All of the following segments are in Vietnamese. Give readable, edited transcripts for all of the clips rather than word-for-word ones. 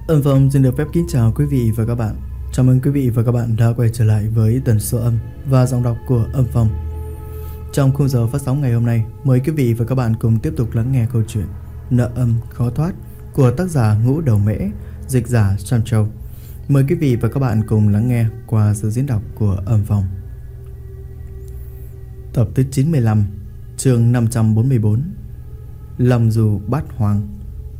Âm Phong xin được phép kính chào quý vị và các bạn. Chào mừng quý vị và các bạn đã quay trở lại với tần số âm và giọng đọc của Âm Phong. Trong khung giờ phát sóng ngày hôm nay, mời quý vị và các bạn cùng tiếp tục lắng nghe câu chuyện Nợ âm khó thoát của tác giả Ngũ Đầu Mễ, dịch giả Sam Châu. Mời quý vị và các bạn cùng lắng nghe qua sự diễn đọc của Âm Phong. Tập thứ 95, chương 544, Lòng dù bát hoang.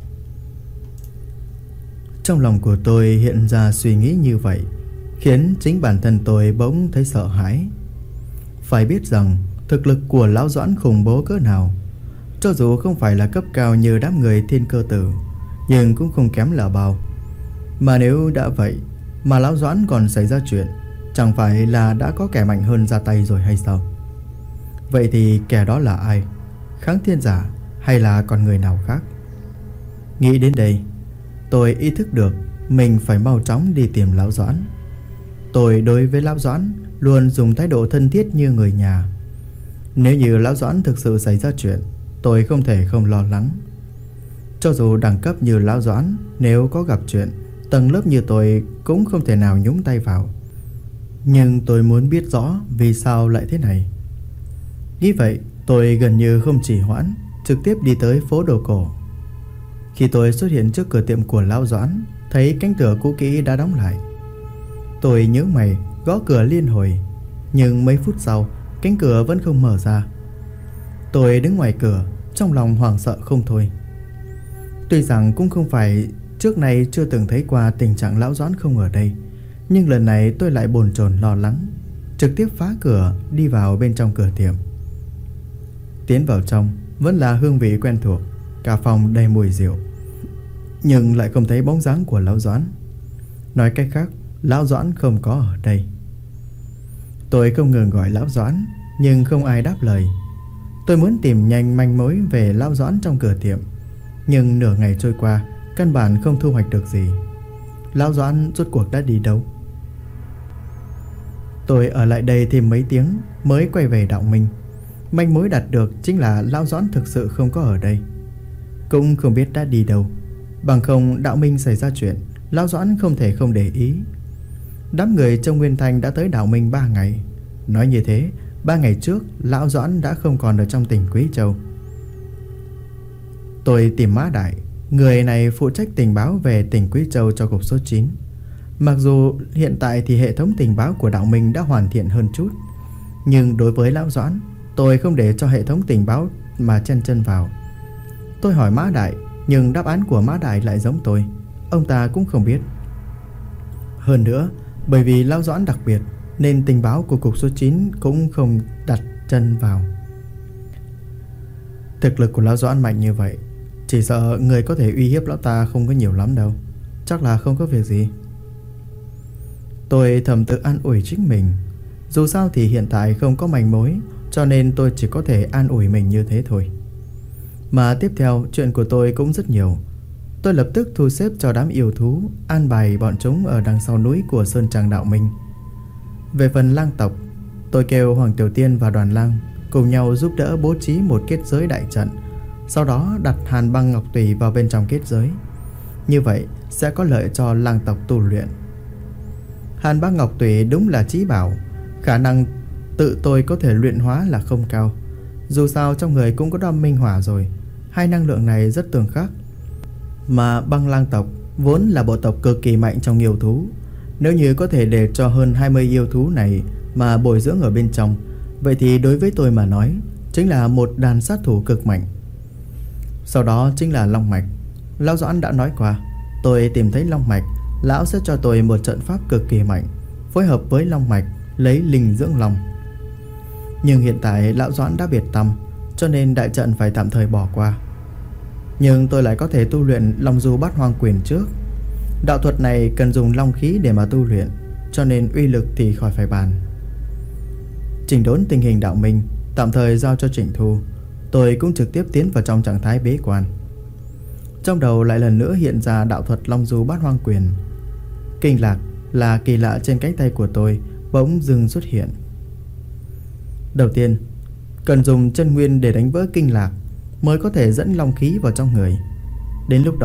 Trong lòng của tôi hiện ra suy nghĩ như vậy, khiến chính bản thân tôi bỗng thấy sợ hãi. Phải biết rằng thực lực của lão Doãn khủng bố cỡ nào. Cho dù không phải là cấp cao như đám người Thiên Cơ Tử, nhưng cũng không kém là bao. Mà nếu đã vậy mà lão Doãn còn xảy ra chuyện, chẳng phải là đã có kẻ mạnh hơn ra tay rồi hay sao? Vậy thì kẻ đó là ai? Kháng Thiên Giả hay là con người nào khác? Nghĩ đến đây, tôi ý thức được mình phải mau chóng đi tìm lão Doãn. Tôi đối với lão Doãn luôn dùng thái độ thân thiết như người nhà. Nếu như lão Doãn thực sự xảy ra chuyện, tôi không thể không lo lắng. Cho dù đẳng cấp như lão Doãn, nếu có gặp chuyện, tầng lớp như tôi cũng không thể nào nhúng tay vào. Nhưng tôi muốn biết rõ vì sao lại thế này. Nghĩ vậy, tôi gần như không trì hoãn, trực tiếp đi tới phố đồ cổ. Khi tôi xuất hiện trước cửa tiệm của lão Doãn, thấy cánh cửa cũ kỹ đã đóng lại. Tôi nhớ mày gõ cửa liên hồi, nhưng mấy phút sau cánh cửa vẫn không mở ra. Tôi đứng ngoài cửa, trong lòng hoảng sợ không thôi. Tuy rằng cũng không phải trước này chưa từng thấy qua tình trạng lão Doãn không ở đây, nhưng lần này tôi lại bồn chồn lo lắng, trực tiếp phá cửa đi vào bên trong cửa tiệm. Tiến vào trong vẫn là hương vị quen thuộc, cả phòng đầy mùi rượu, nhưng lại không thấy bóng dáng của lão Doãn. Nói cách khác, lão Doãn không có ở đây. Tôi không ngừng gọi lão Doãn, nhưng không ai đáp lời. Tôi muốn tìm nhanh manh mối về lão Doãn trong cửa tiệm, nhưng nửa ngày trôi qua, căn bản không thu hoạch được gì. Lão Doãn rốt cuộc đã đi đâu? Tôi ở lại đây thêm mấy tiếng mới quay về Đạo Minh. Manh mối đạt được chính là lão Doãn thực sự không có ở đây, cũng không biết đã đi đâu. Bằng không Đạo Minh xảy ra chuyện, lão Doãn không thể không để ý. Đám người trong Nguyên Thanh đã tới Đạo Minh 3 ngày. Nói như thế, 3 ngày trước lão Doãn đã không còn ở trong tỉnh Quý Châu. Tôi tìm Mã Đại, người này phụ trách tình báo về tỉnh Quý Châu cho cục số 9. Mặc dù hiện tại thì hệ thống tình báo của Đạo Minh đã hoàn thiện hơn chút, nhưng đối với lão Doãn, tôi không để cho hệ thống tình báo mà chen chân vào. Tôi hỏi Mã Đại, nhưng đáp án của Mã Đại lại giống tôi, ông ta cũng không biết. Hơn nữa, bởi vì lão Doãn đặc biệt, nên tình báo của cục số 9 cũng không đặt chân vào. Thực lực của lão Doãn mạnh như vậy, chỉ sợ người có thể uy hiếp lão ta không có nhiều lắm đâu. Chắc là không có việc gì. Tôi thầm tự an ủi chính mình. Dù sao thì hiện tại không có manh mối, cho nên tôi chỉ có thể an ủi mình như thế thôi. Mà tiếp theo chuyện của tôi cũng rất nhiều. Tôi lập tức thu xếp cho đám yêu thú, an bài bọn chúng ở đằng sau núi của Sơn Tràng Đạo Minh. Về phần lang tộc, tôi kêu Hoàng Tiểu Tiên và Đoàn Lang cùng nhau giúp đỡ bố trí một kết giới đại trận, sau đó đặt Hàn Băng Ngọc Tùy vào bên trong kết giới. Như vậy sẽ có lợi cho lang tộc tu luyện. Hàn Băng Ngọc Tùy đúng là chí bảo, khả năng tự tôi có thể luyện hóa là không cao. Dù sao trong người cũng có đom minh hỏa rồi, hai năng lượng này rất tương khắc. Mà băng lang tộc vốn là bộ tộc cực kỳ mạnh trong yêu thú. Nếu như có thể để cho hơn 20 yêu thú này mà bồi dưỡng ở bên trong, vậy thì đối với tôi mà nói chính là một đàn sát thủ cực mạnh. Sau đó chính là Long Mạch. Lão Doãn đã nói qua, tôi tìm thấy Long Mạch, lão sẽ cho tôi một trận pháp cực kỳ mạnh, phối hợp với Long Mạch lấy linh dưỡng long. Nhưng hiện tại lão Doãn đã biệt tâm, cho nên đại trận phải tạm thời bỏ qua. Nhưng tôi lại có thể tu luyện Long Du Bát Hoang Quyền trước. Đạo thuật này cần dùng long khí để mà tu luyện, cho nên uy lực thì khỏi phải bàn. Chỉnh đốn tình hình Đạo Minh tạm thời giao cho Trịnh Thu. Tôi cũng trực tiếp tiến vào trong trạng thái bế quan. Trong đầu lại lần nữa hiện ra đạo thuật Long Du Bát Hoang Quyền. Kinh lạc là kỳ lạ trên cánh tay của tôi bỗng dưng xuất hiện. Đầu tiên, cần dùng chân nguyên để đánh vỡ kinh lạc mới có thể dẫn long khí vào trong người. Đến lúc đó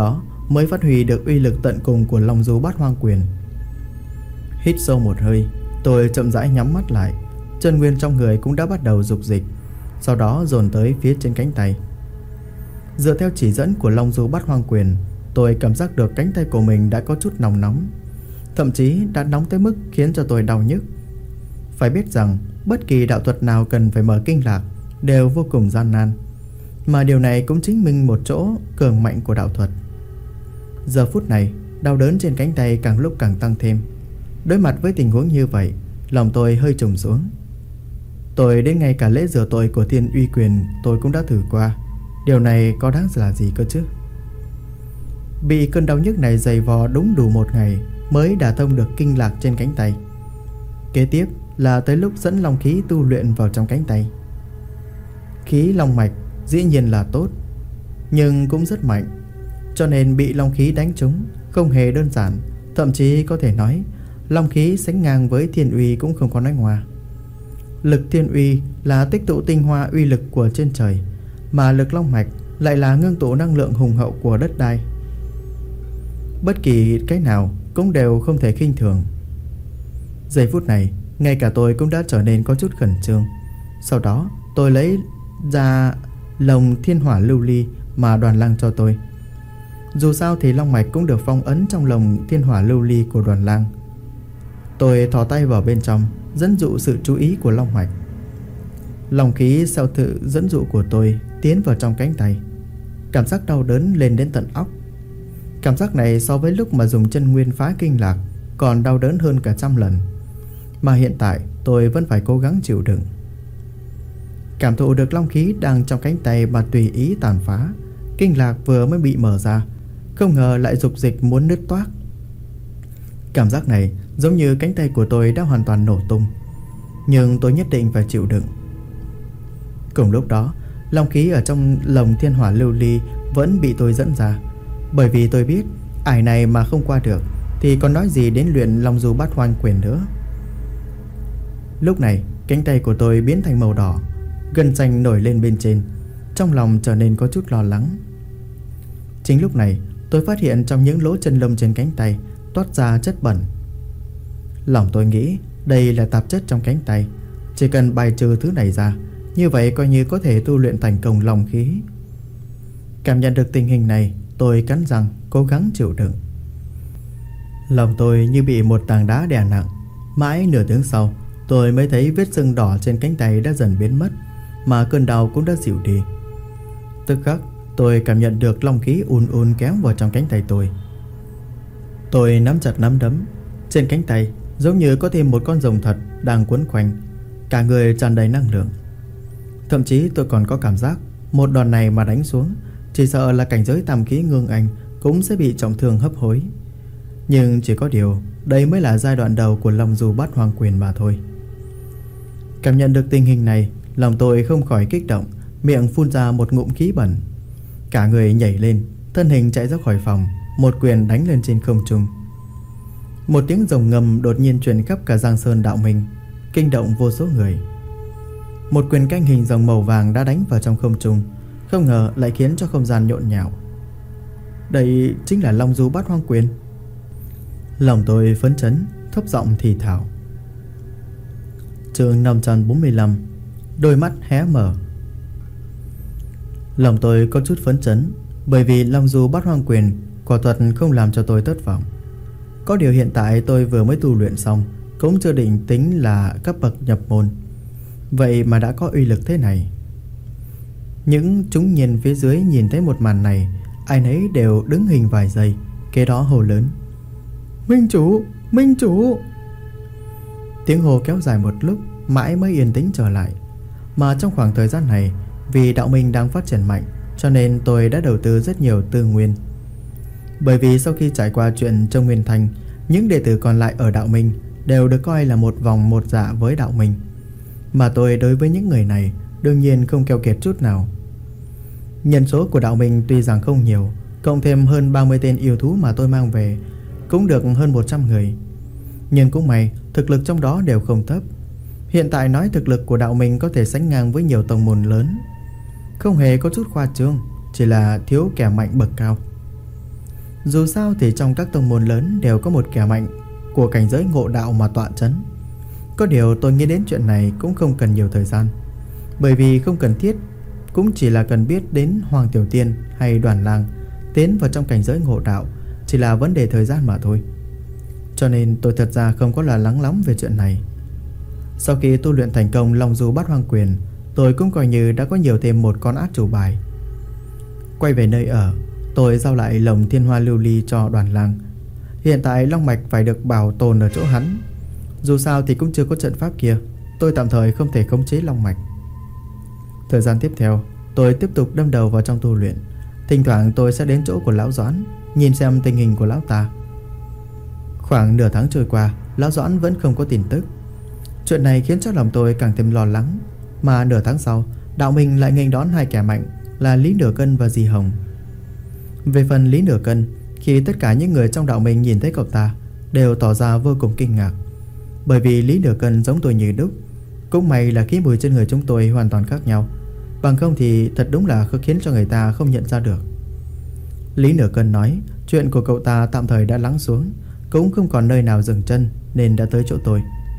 mới phát huy được uy lực tận cùng của Long Du Bát Hoang Quyền. Hít sâu một hơi, tôi chậm rãi nhắm mắt lại. Chân nguyên trong người cũng đã bắt đầu dục dịch, sau đó dồn tới phía trên cánh tay. Dựa theo chỉ dẫn của Long Du Bát Hoang Quyền, tôi cảm giác được cánh tay của mình đã có chút nóng nóng, thậm chí đã nóng tới mức khiến cho tôi đau nhức. Phải biết rằng bất kỳ đạo thuật nào cần phải mở kinh lạc đều vô cùng gian nan, mà điều này cũng chứng minh một chỗ cường mạnh của đạo thuật. Giờ phút này, đau đớn trên cánh tay càng lúc càng tăng thêm. Đối mặt với tình huống như vậy, lòng tôi hơi trùng xuống. Tôi đến ngay cả lễ rửa tội của Thiên Uy Quyền tôi cũng đã thử qua. Điều này có đáng là gì cơ chứ? Bị cơn đau nhức này dày vò đúng đủ một ngày mới đả thông được kinh lạc trên cánh tay. Kế tiếp là tới lúc dẫn long khí tu luyện vào trong cánh tay. Khí long mạch dĩ nhiên là tốt, nhưng cũng rất mạnh, cho nên bị long khí đánh trúng không hề đơn giản. Thậm chí có thể nói long khí sánh ngang với Thiên Uy cũng không có nói ngoa. Lực Thiên Uy là tích tụ tinh hoa uy lực của trên trời, mà lực long mạch lại là ngưng tụ năng lượng hùng hậu của đất đai. Bất kỳ cái nào cũng đều không thể khinh thường. Giây phút này, ngay cả tôi cũng đã trở nên có chút khẩn trương. Sau đó tôi lấy ra lồng thiên hỏa lưu ly mà Đoàn Lang cho tôi. Dù sao thì long mạch cũng được phong ấn trong lồng thiên hỏa lưu ly của Đoàn Lang. Tôi thò tay vào bên trong, dẫn dụ sự chú ý của long mạch. Long khí sau sự dẫn dụ của tôi tiến vào trong cánh tay. Cảm giác đau đớn lên đến tận óc. Cảm giác này so với lúc mà dùng chân nguyên phá kinh lạc còn đau đớn hơn cả 100 lần. Mà hiện tại tôi vẫn phải cố gắng chịu đựng. Cảm thụ được long khí đang trong cánh tay mà tùy ý tàn phá. Kinh lạc vừa mới bị mở ra, không ngờ lại dục dịch muốn nứt toác. Cảm giác này giống như cánh tay của tôi đã hoàn toàn nổ tung, nhưng tôi nhất định phải chịu đựng. Cùng lúc đó, long khí ở trong lồng thiên hỏa lưu ly vẫn bị tôi dẫn ra, bởi vì tôi biết ải này mà không qua được thì còn nói gì đến luyện Long Du Bát Hoang Quyền nữa. Lúc này cánh tay của tôi biến thành màu đỏ, gân xanh nổi lên bên trên. Trong lòng trở nên có chút lo lắng. Chính lúc này tôi phát hiện trong những lỗ chân lông trên cánh tay toát ra chất bẩn. Lòng tôi nghĩ đây là tạp chất trong cánh tay, chỉ cần bài trừ thứ này ra, như vậy coi như có thể tu luyện thành công long khí. Cảm nhận được tình hình này, tôi cắn răng cố gắng chịu đựng. Lòng tôi như bị một tảng đá đè nặng. Mãi nửa tiếng sau, tôi mới thấy vết sưng đỏ trên cánh tay đã dần biến mất, mà cơn đau cũng đã dịu đi. Tức khắc tôi cảm nhận được long khí ùn ùn kéo vào trong cánh tay tôi. Tôi nắm chặt nắm đấm. Trên cánh tay giống như có thêm một con rồng thật đang quấn quanh, cả người tràn đầy năng lượng. Thậm chí tôi còn có cảm giác một đòn này mà đánh xuống, chỉ sợ là cảnh giới tam khí ngưng anh cũng sẽ bị trọng thương hấp hối. Nhưng chỉ có điều đây mới là giai đoạn đầu của Long Du Bát Hoang Quyền mà thôi. Cảm nhận được tình hình này, lòng tôi không khỏi kích động, miệng phun ra một ngụm khí bẩn. Cả người nhảy lên, thân hình chạy ra khỏi phòng, một quyền đánh lên trên không trung. Một tiếng rồng ngầm đột nhiên truyền khắp cả Giang Sơn Đạo Minh, kinh động vô số người. Một quyền canh hình rồng màu vàng đã đánh vào trong không trung, không ngờ lại khiến cho không gian nhộn nhạo. Đây chính là Long Du Bát Hoang Quyền. Lòng tôi phấn chấn, thấp giọng thì thào. Chương 545. Đôi mắt hé mở. Lòng tôi có chút phấn chấn, bởi vì Long Du Bát Hoang Quyền quả thuật không làm cho tôi thất vọng. Có điều hiện tại tôi vừa mới tu luyện xong, cũng chưa định tính là cấp bậc nhập môn, vậy mà đã có uy lực thế này. Những chúng nhân phía dưới nhìn thấy một màn này, ai nấy đều đứng hình vài giây, kế đó hô lớn: Minh chủ! Minh chủ! Tiếng hô kéo dài một lúc, mãi mới yên tĩnh trở lại. Mà trong khoảng thời gian này, vì đạo minh đang phát triển mạnh, cho nên tôi đã đầu tư rất nhiều tư nguyên. Bởi vì sau khi trải qua chuyện trong Nguyên Thành, những đệ tử còn lại ở đạo minh đều được coi là một vòng một dạ với đạo minh, mà tôi đối với những người này đương nhiên không keo kiệt chút nào. Nhân số của đạo minh tuy rằng không nhiều, cộng thêm hơn 30 tên yêu thú mà tôi mang về, cũng được hơn 100 người. Nhưng cũng may, thực lực trong đó đều không thấp. Hiện tại nói thực lực của đạo minh có thể sánh ngang với nhiều tông môn lớn, không hề có chút khoa trương, chỉ là thiếu kẻ mạnh bậc cao. Dù sao thì trong các tông môn lớn đều có một kẻ mạnh của cảnh giới ngộ đạo mà tọa trấn. Có điều tôi nghĩ đến chuyện này cũng không cần nhiều thời gian, bởi vì không cần thiết, cũng chỉ là cần biết đến Hoàng Tiểu Tiên hay Đoàn Lang tiến vào trong cảnh giới ngộ đạo chỉ là vấn đề thời gian mà thôi. Cho nên tôi thật ra không có lo lắng lắm về chuyện này. Sau khi tu luyện thành công Long Du Bát Hoang Quyền, tôi cũng coi như đã có nhiều thêm một con át chủ bài. Quay về nơi ở, tôi giao lại lồng thiên hoa lưu ly cho Đoàn Lang. Hiện tại long mạch phải được bảo tồn ở chỗ hắn. Dù sao thì cũng chưa có trận pháp kia, tôi tạm thời không thể khống chế long mạch. Thời gian tiếp theo, tôi tiếp tục đâm đầu vào trong tu luyện. Thỉnh thoảng tôi sẽ đến chỗ của lão Doãn, nhìn xem tình hình của lão ta. Khoảng nửa tháng trôi qua, lão Doãn vẫn không có tin tức. Chuyện này khiến cho lòng tôi càng thêm lo lắng. Mà nửa tháng sau, đạo minh lại nghênh đón hai kẻ mạnh là Lý Nửa Cân và Dì Hồng. Về phần Lý Nửa Cân, khi tất cả những người trong đạo minh nhìn thấy cậu ta đều tỏ ra vô cùng kinh ngạc, bởi vì Lý Nửa Cân giống tôi như đúc. Cũng may là khí mùi trên người chúng tôi hoàn toàn khác nhau, bằng không thì thật đúng là khiến cho người ta không nhận ra được. Lý Nửa Cân nói chuyện của cậu ta tạm thời đã lắng xuống, cũng không còn nơi nào dừng chân nên đã tới chỗ tôi.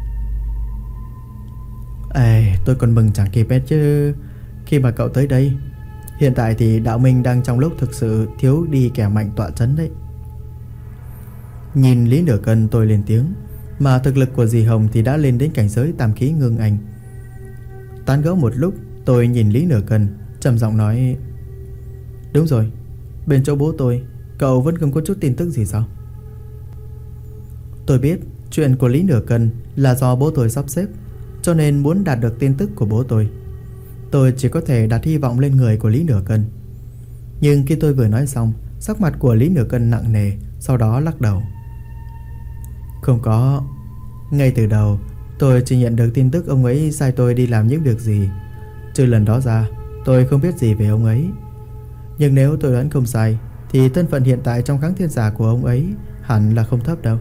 Tôi còn mừng chẳng kịp chứ khi mà cậu tới đây. Hiện tại thì đạo minh đang trong lúc thực sự thiếu đi kẻ mạnh tọa trấn đấy. Nhìn Lý Nửa Cân tôi lên tiếng, mà thực lực của Dì Hồng thì đã lên đến cảnh giới tam khí ngưng anh. Tán gẫu một lúc, tôi nhìn Lý Nửa Cân trầm giọng nói: đúng rồi, bên chỗ bố tôi, cậu vẫn không có chút tin tức gì sao? Tôi biết chuyện của Lý Nửa Cân là do bố tôi sắp xếp, cho nên muốn đạt được tin tức của bố tôi chỉ có thể đặt hy vọng lên người của Lý Nửa Cân. Nhưng khi tôi vừa nói xong, sắc mặt của Lý Nửa Cân nặng nề, sau đó lắc đầu. Không có. Ngay từ đầu tôi chỉ nhận được tin tức ông ấy sai tôi đi làm những việc gì. Trừ lần đó ra, tôi không biết gì về ông ấy. Nhưng nếu tôi đoán không sai thì thân phận hiện tại trong Kháng Thiên Giả của ông ấy hẳn là không thấp đâu.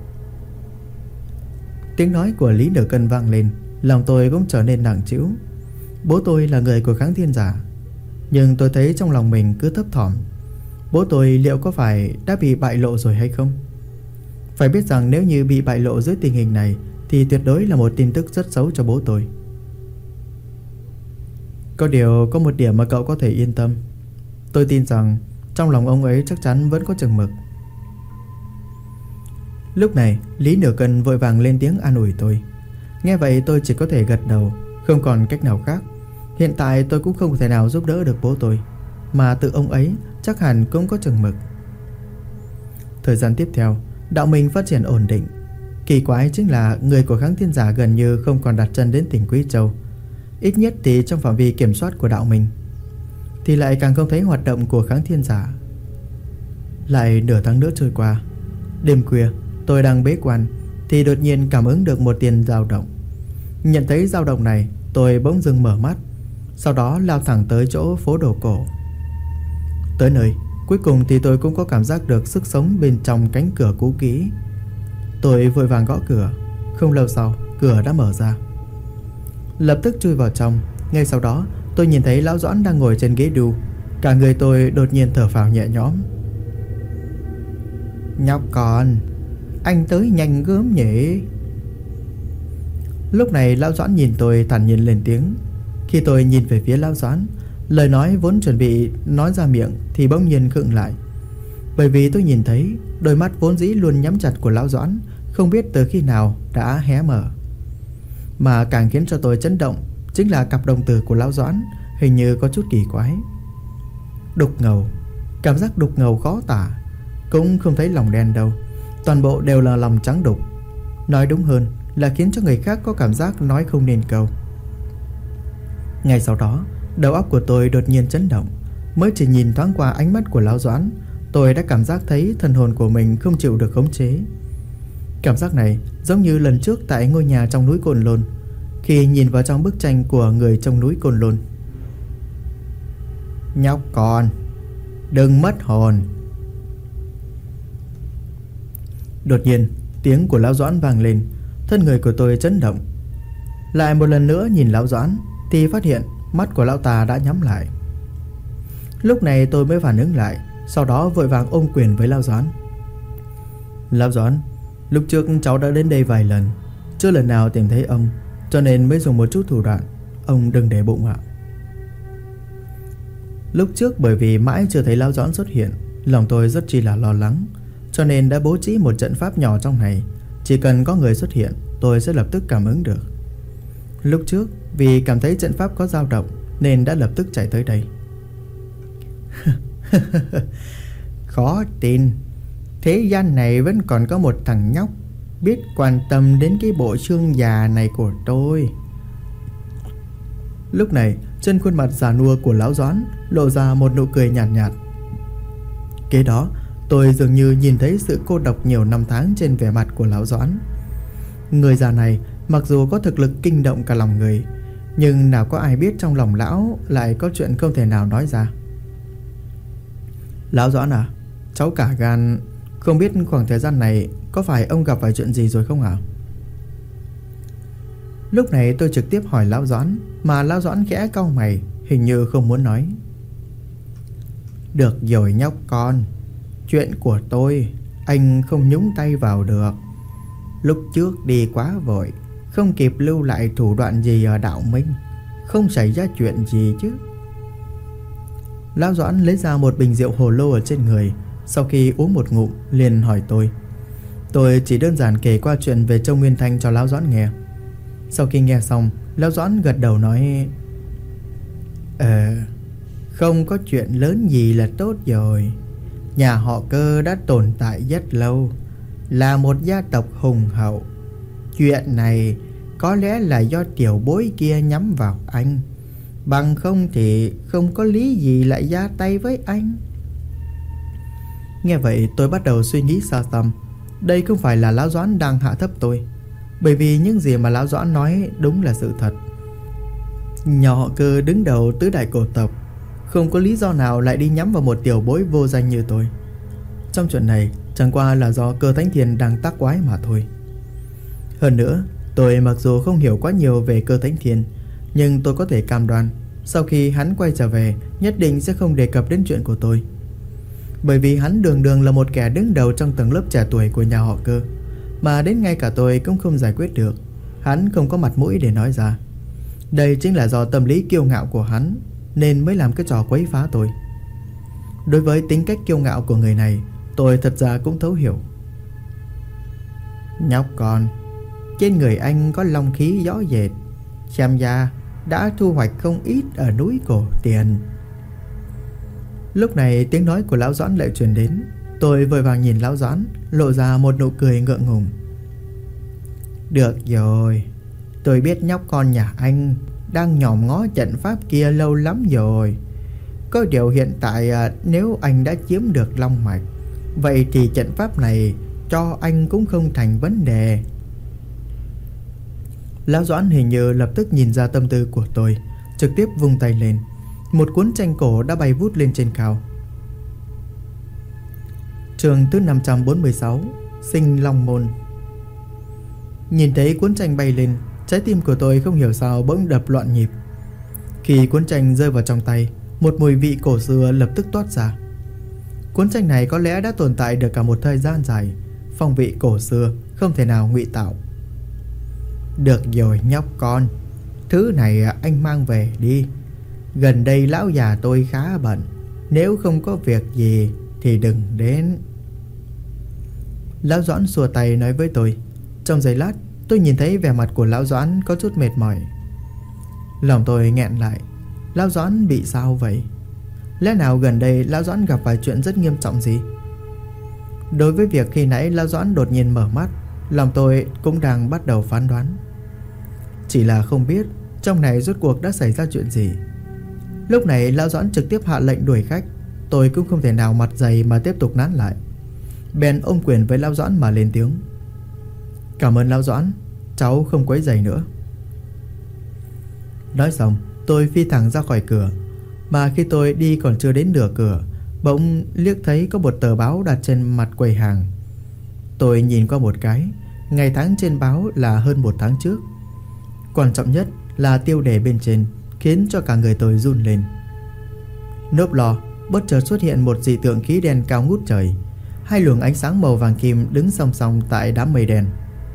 Tiếng nói của Lý Nửa Cân vang lên, lòng tôi cũng trở nên nặng trĩu. Bố tôi là người của Kháng Thiên Giả, nhưng tôi thấy trong lòng mình cứ thấp thỏm. Bố tôi liệu có phải đã bị bại lộ rồi hay không? Phải biết rằng nếu như bị bại lộ dưới tình hình này thì tuyệt đối là một tin tức rất xấu cho bố tôi. Có điều có một điểm mà cậu có thể yên tâm. Tôi tin rằng trong lòng ông ấy chắc chắn vẫn có chừng mực. Lúc này Lý Nửa Cân vội vàng lên tiếng an ủi tôi. Nghe vậy tôi chỉ có thể gật đầu, không còn cách nào khác. Hiện tại tôi cũng không thể nào giúp đỡ được bố tôi, mà tự ông ấy chắc hẳn cũng có chừng mực. Thời gian tiếp theo, đạo minh phát triển ổn định. Kỳ quái chính là người của Kháng Thiên Giả gần như không còn đặt chân đến tỉnh Quý Châu, ít nhất thì trong phạm vi kiểm soát của đạo minh. Thì lại càng không thấy hoạt động của Kháng Thiên Giả. Lại nửa tháng nữa trôi qua. Đêm khuya, tôi đang bế quan thì đột nhiên cảm ứng được một tia dao động. Nhận thấy dao động này, tôi bỗng dưng mở mắt, sau đó lao thẳng tới chỗ phố đồ cổ. Tới nơi, cuối cùng thì tôi cũng có cảm giác được sức sống bên trong cánh cửa cũ kỹ. Tôi vội vàng gõ cửa. Không lâu sau, cửa đã mở ra. Lập tức chui vào trong. Ngay sau đó, tôi nhìn thấy lão Doãn đang ngồi trên ghế đu. Cả người tôi đột nhiên thở phào nhẹ nhõm. Nhóc con, anh tới nhanh gớm nhỉ? Lúc này lão Doãn nhìn tôi thản nhiên lên tiếng. Khi tôi nhìn về phía lão Doãn, lời nói vốn chuẩn bị nói ra miệng thì bỗng nhiên khựng lại. Bởi vì tôi nhìn thấy đôi mắt vốn dĩ luôn nhắm chặt của lão Doãn không biết từ khi nào đã hé mở. Mà càng khiến cho tôi chấn động chính là cặp đồng tử của lão Doãn hình như có chút kỳ quái. Đục ngầu, cảm giác đục ngầu khó tả. Cũng không thấy lòng đen đâu, toàn bộ đều là lòng trắng đục. Nói đúng hơn là khiến cho người khác có cảm giác nói không nên câu. Ngay sau đó, đầu óc của tôi đột nhiên chấn động. Mới chỉ nhìn thoáng qua ánh mắt của lão Doãn, tôi đã cảm giác thấy thần hồn của mình không chịu được khống chế. Cảm giác này giống như lần trước tại ngôi nhà trong núi Côn Lôn, khi nhìn vào trong bức tranh của người trong núi Côn Lôn. Nhóc con, đừng mất hồn. Đột nhiên tiếng của lão Doãn vang lên. Thân người của tôi chấn động. Lại một lần nữa nhìn lão Doãn thì phát hiện mắt của lão ta đã nhắm lại. Lúc này tôi mới phản ứng lại, sau đó vội vàng ôm quyền với Lão Doãn. Lão Doãn, lúc trước cháu đã đến đây vài lần, chưa lần nào tìm thấy ông, cho nên mới dùng một chút thủ đoạn, ông đừng để bụng ạ. Lúc trước bởi vì mãi chưa thấy Lão Doãn xuất hiện, lòng tôi rất chi là lo lắng, cho nên đã bố trí một trận pháp nhỏ trong này. Chỉ cần có người xuất hiện, tôi sẽ lập tức cảm ứng được. Lúc trước vì cảm thấy trận pháp có dao động nên đã lập tức chạy tới đây. Khó tin, thế gian này vẫn còn có một thằng nhóc biết quan tâm đến cái bộ xương già này của tôi. Lúc này trên khuôn mặt già nua của Lão Doãn lộ ra một nụ cười nhạt nhạt. Kế đó tôi dường như nhìn thấy sự cô độc nhiều năm tháng trên vẻ mặt của Lão Doãn. Người già này mặc dù có thực lực kinh động cả lòng người, nhưng nào có ai biết trong lòng lão lại có chuyện không thể nào nói ra. Lão Doãn à, cháu cả gan, không biết khoảng thời gian này có phải ông gặp phải chuyện gì rồi không ạ? Lúc này tôi trực tiếp hỏi Lão Doãn, mà Lão Doãn khẽ cau mày, hình như không muốn nói. Được rồi nhóc con, chuyện của tôi anh không nhúng tay vào được. Lúc trước đi quá vội, không kịp lưu lại thủ đoạn gì ở Đạo Minh, không xảy ra chuyện gì chứ. Lão Doãn lấy ra một bình rượu hồ lô ở trên người, sau khi uống một ngụm liền hỏi tôi. Tôi chỉ đơn giản kể qua chuyện về Châu Nguyên Thanh cho Lão Doãn nghe. Sau khi nghe xong, Lão Doãn gật đầu nói: không có chuyện lớn gì là tốt rồi. Nhà họ Cơ đã tồn tại rất lâu, là một gia tộc hùng hậu. Chuyện này có lẽ là do tiểu bối kia nhắm vào anh, bằng không thì không có lý gì lại ra tay với anh. Nghe vậy tôi bắt đầu suy nghĩ xa xăm. Đây không phải là Lão Doãn đang hạ thấp tôi, bởi vì những gì mà Lão Doãn nói đúng là sự thật. Nhà họ Cơ đứng đầu tứ đại cổ tộc, không có lý do nào lại đi nhắm vào một tiểu bối vô danh như tôi. Trong chuyện này chẳng qua là do Cơ Thánh Thiền đang tác quái mà thôi. Hơn nữa, tôi mặc dù không hiểu quá nhiều về Cơ Thánh Thiền, nhưng tôi có thể cam đoan sau khi hắn quay trở về nhất định sẽ không đề cập đến chuyện của tôi. Bởi vì hắn đường đường là một kẻ đứng đầu trong tầng lớp trẻ tuổi của nhà họ Cơ, mà đến ngay cả tôi cũng không giải quyết được. Hắn không có mặt mũi để nói ra. Đây chính là do tâm lý kiêu ngạo của hắn nên mới làm cái trò quấy phá tôi. Đối với tính cách kiêu ngạo của người này, tôi thật ra cũng thấu hiểu. Nhóc con, trên người anh có long khí rõ rệt, xem ra đã thu hoạch không ít ở núi Cổ Tiền. Lúc này tiếng nói của Lão Doãn lại truyền đến. Tôi vội vàng nhìn Lão Doãn, lộ ra một nụ cười ngượng ngùng. Được rồi, tôi biết nhóc con nhà anh đang nhòm ngó trận pháp kia lâu lắm rồi. Có điều hiện tại nếu anh đã chiếm được long mạch, vậy thì trận pháp này cho anh cũng không thành vấn đề. Lão Doãn hình như lập tức nhìn ra tâm tư của tôi, trực tiếp vung tay lên. Một cuốn tranh cổ đã bay vút lên trên cao. Chương thứ 546, Sinh Long Môn. Nhìn thấy cuốn tranh bay lên, trái tim của tôi không hiểu sao bỗng đập loạn nhịp. Khi cuốn tranh rơi vào trong tay, một mùi vị cổ xưa lập tức toát ra. Cuốn tranh này có lẽ đã tồn tại được cả một thời gian dài, phong vị cổ xưa không thể nào ngụy tạo. Được rồi nhóc con, thứ này anh mang về đi. Gần đây lão già tôi khá bận, nếu không có việc gì thì đừng đến. Lão Doãn xua tay nói với tôi. Trong giây lát tôi nhìn thấy vẻ mặt của Lão Doãn có chút mệt mỏi. Lòng tôi nghẹn lại. Lão Doãn bị sao vậy? Lẽ nào gần đây Lão Doãn gặp phải chuyện rất nghiêm trọng gì? Đối với việc khi nãy Lão Doãn đột nhiên mở mắt, lòng tôi cũng đang bắt đầu phán đoán. Chỉ là không biết trong này rốt cuộc đã xảy ra chuyện gì. Lúc này Lão Doãn trực tiếp hạ lệnh đuổi khách. Tôi cũng không thể nào mặt dày mà tiếp tục nán lại, bèn ôm quyền với Lão Doãn mà lên tiếng. Cảm ơn Lão Doãn, cháu không quấy rầy nữa. Nói xong tôi phi thẳng ra khỏi cửa. Mà khi tôi đi còn chưa đến nửa cửa, bỗng liếc thấy có một tờ báo đặt trên mặt quầy hàng. Tôi nhìn qua một cái, ngày tháng trên báo là hơn một tháng trước. Quan trọng nhất là tiêu đề bên trên khiến cho cả người tôi run lên. Nốp lò, bất chợt xuất hiện một dị tượng khí đen cao ngút trời. Hai luồng ánh sáng màu vàng kim đứng song song tại đám mây đen.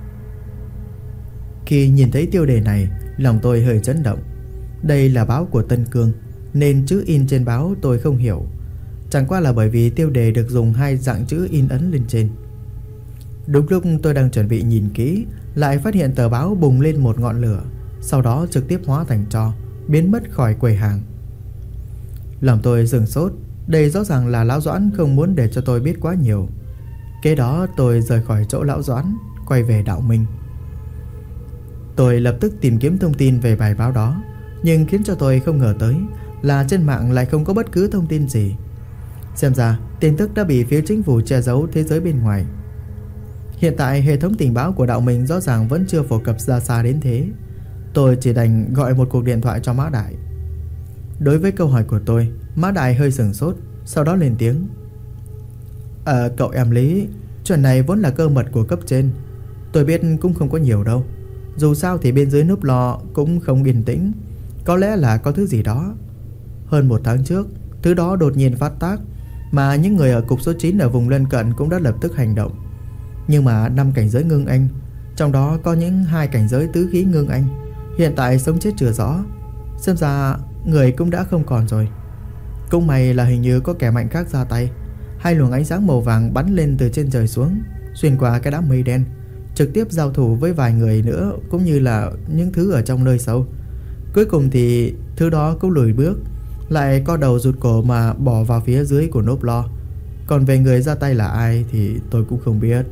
Khi nhìn thấy tiêu đề này, lòng tôi hơi chấn động. Đây là báo của Tân Cương, nên chữ in trên báo tôi không hiểu. Chẳng qua là bởi vì tiêu đề được dùng hai dạng chữ in ấn lên trên. Đúng lúc tôi đang chuẩn bị nhìn kỹ, lại phát hiện tờ báo bùng lên một ngọn lửa, sau đó trực tiếp hóa thành tro, biến mất khỏi quầy hàng. Lòng tôi sửng sốt. Đây rõ ràng là lão Doãn không muốn để cho tôi biết quá nhiều. Kế đó tôi rời khỏi chỗ lão Doãn, quay về Đạo Minh. Tôi lập tức tìm kiếm thông tin về bài báo đó, nhưng khiến cho tôi không ngờ tới là trên mạng lại không có bất cứ thông tin gì. Xem ra tin tức đã bị phía chính phủ che giấu thế giới bên ngoài. Hiện tại hệ thống tình báo của Đạo Minh rõ ràng vẫn chưa phổ cập ra xa đến thế. Tôi chỉ đành gọi một cuộc điện thoại cho Mã Đại. Đối với câu hỏi của tôi, Mã Đại hơi sửng sốt, sau đó lên tiếng. Cậu em Lý, chuyện này vốn là cơ mật của cấp trên. Tôi biết cũng không có nhiều đâu. Dù sao thì bên dưới núp lò cũng không yên tĩnh. Có lẽ là có thứ gì đó. Hơn 1 tháng trước, thứ đó đột nhiên phát tác, mà những người ở cục số 9 ở vùng lân cận cũng đã lập tức hành động. Nhưng mà 5 cảnh giới ngưng anh, trong đó có những 2 cảnh giới tứ khí ngưng anh, hiện tại sống chết chưa rõ. Xem ra người cũng đã không còn rồi. Cũng may là hình như có kẻ mạnh khác ra tay. 2 luồng ánh sáng màu vàng bắn lên từ trên trời xuống, xuyên qua cái đám mây đen, trực tiếp giao thủ với vài người nữa, cũng như là những thứ ở trong nơi sâu. Cuối cùng thì thứ đó cũng lùi bước, lại co đầu rụt cổ mà bỏ vào phía dưới của nốp lo. Còn về người ra tay là ai thì tôi cũng không biết.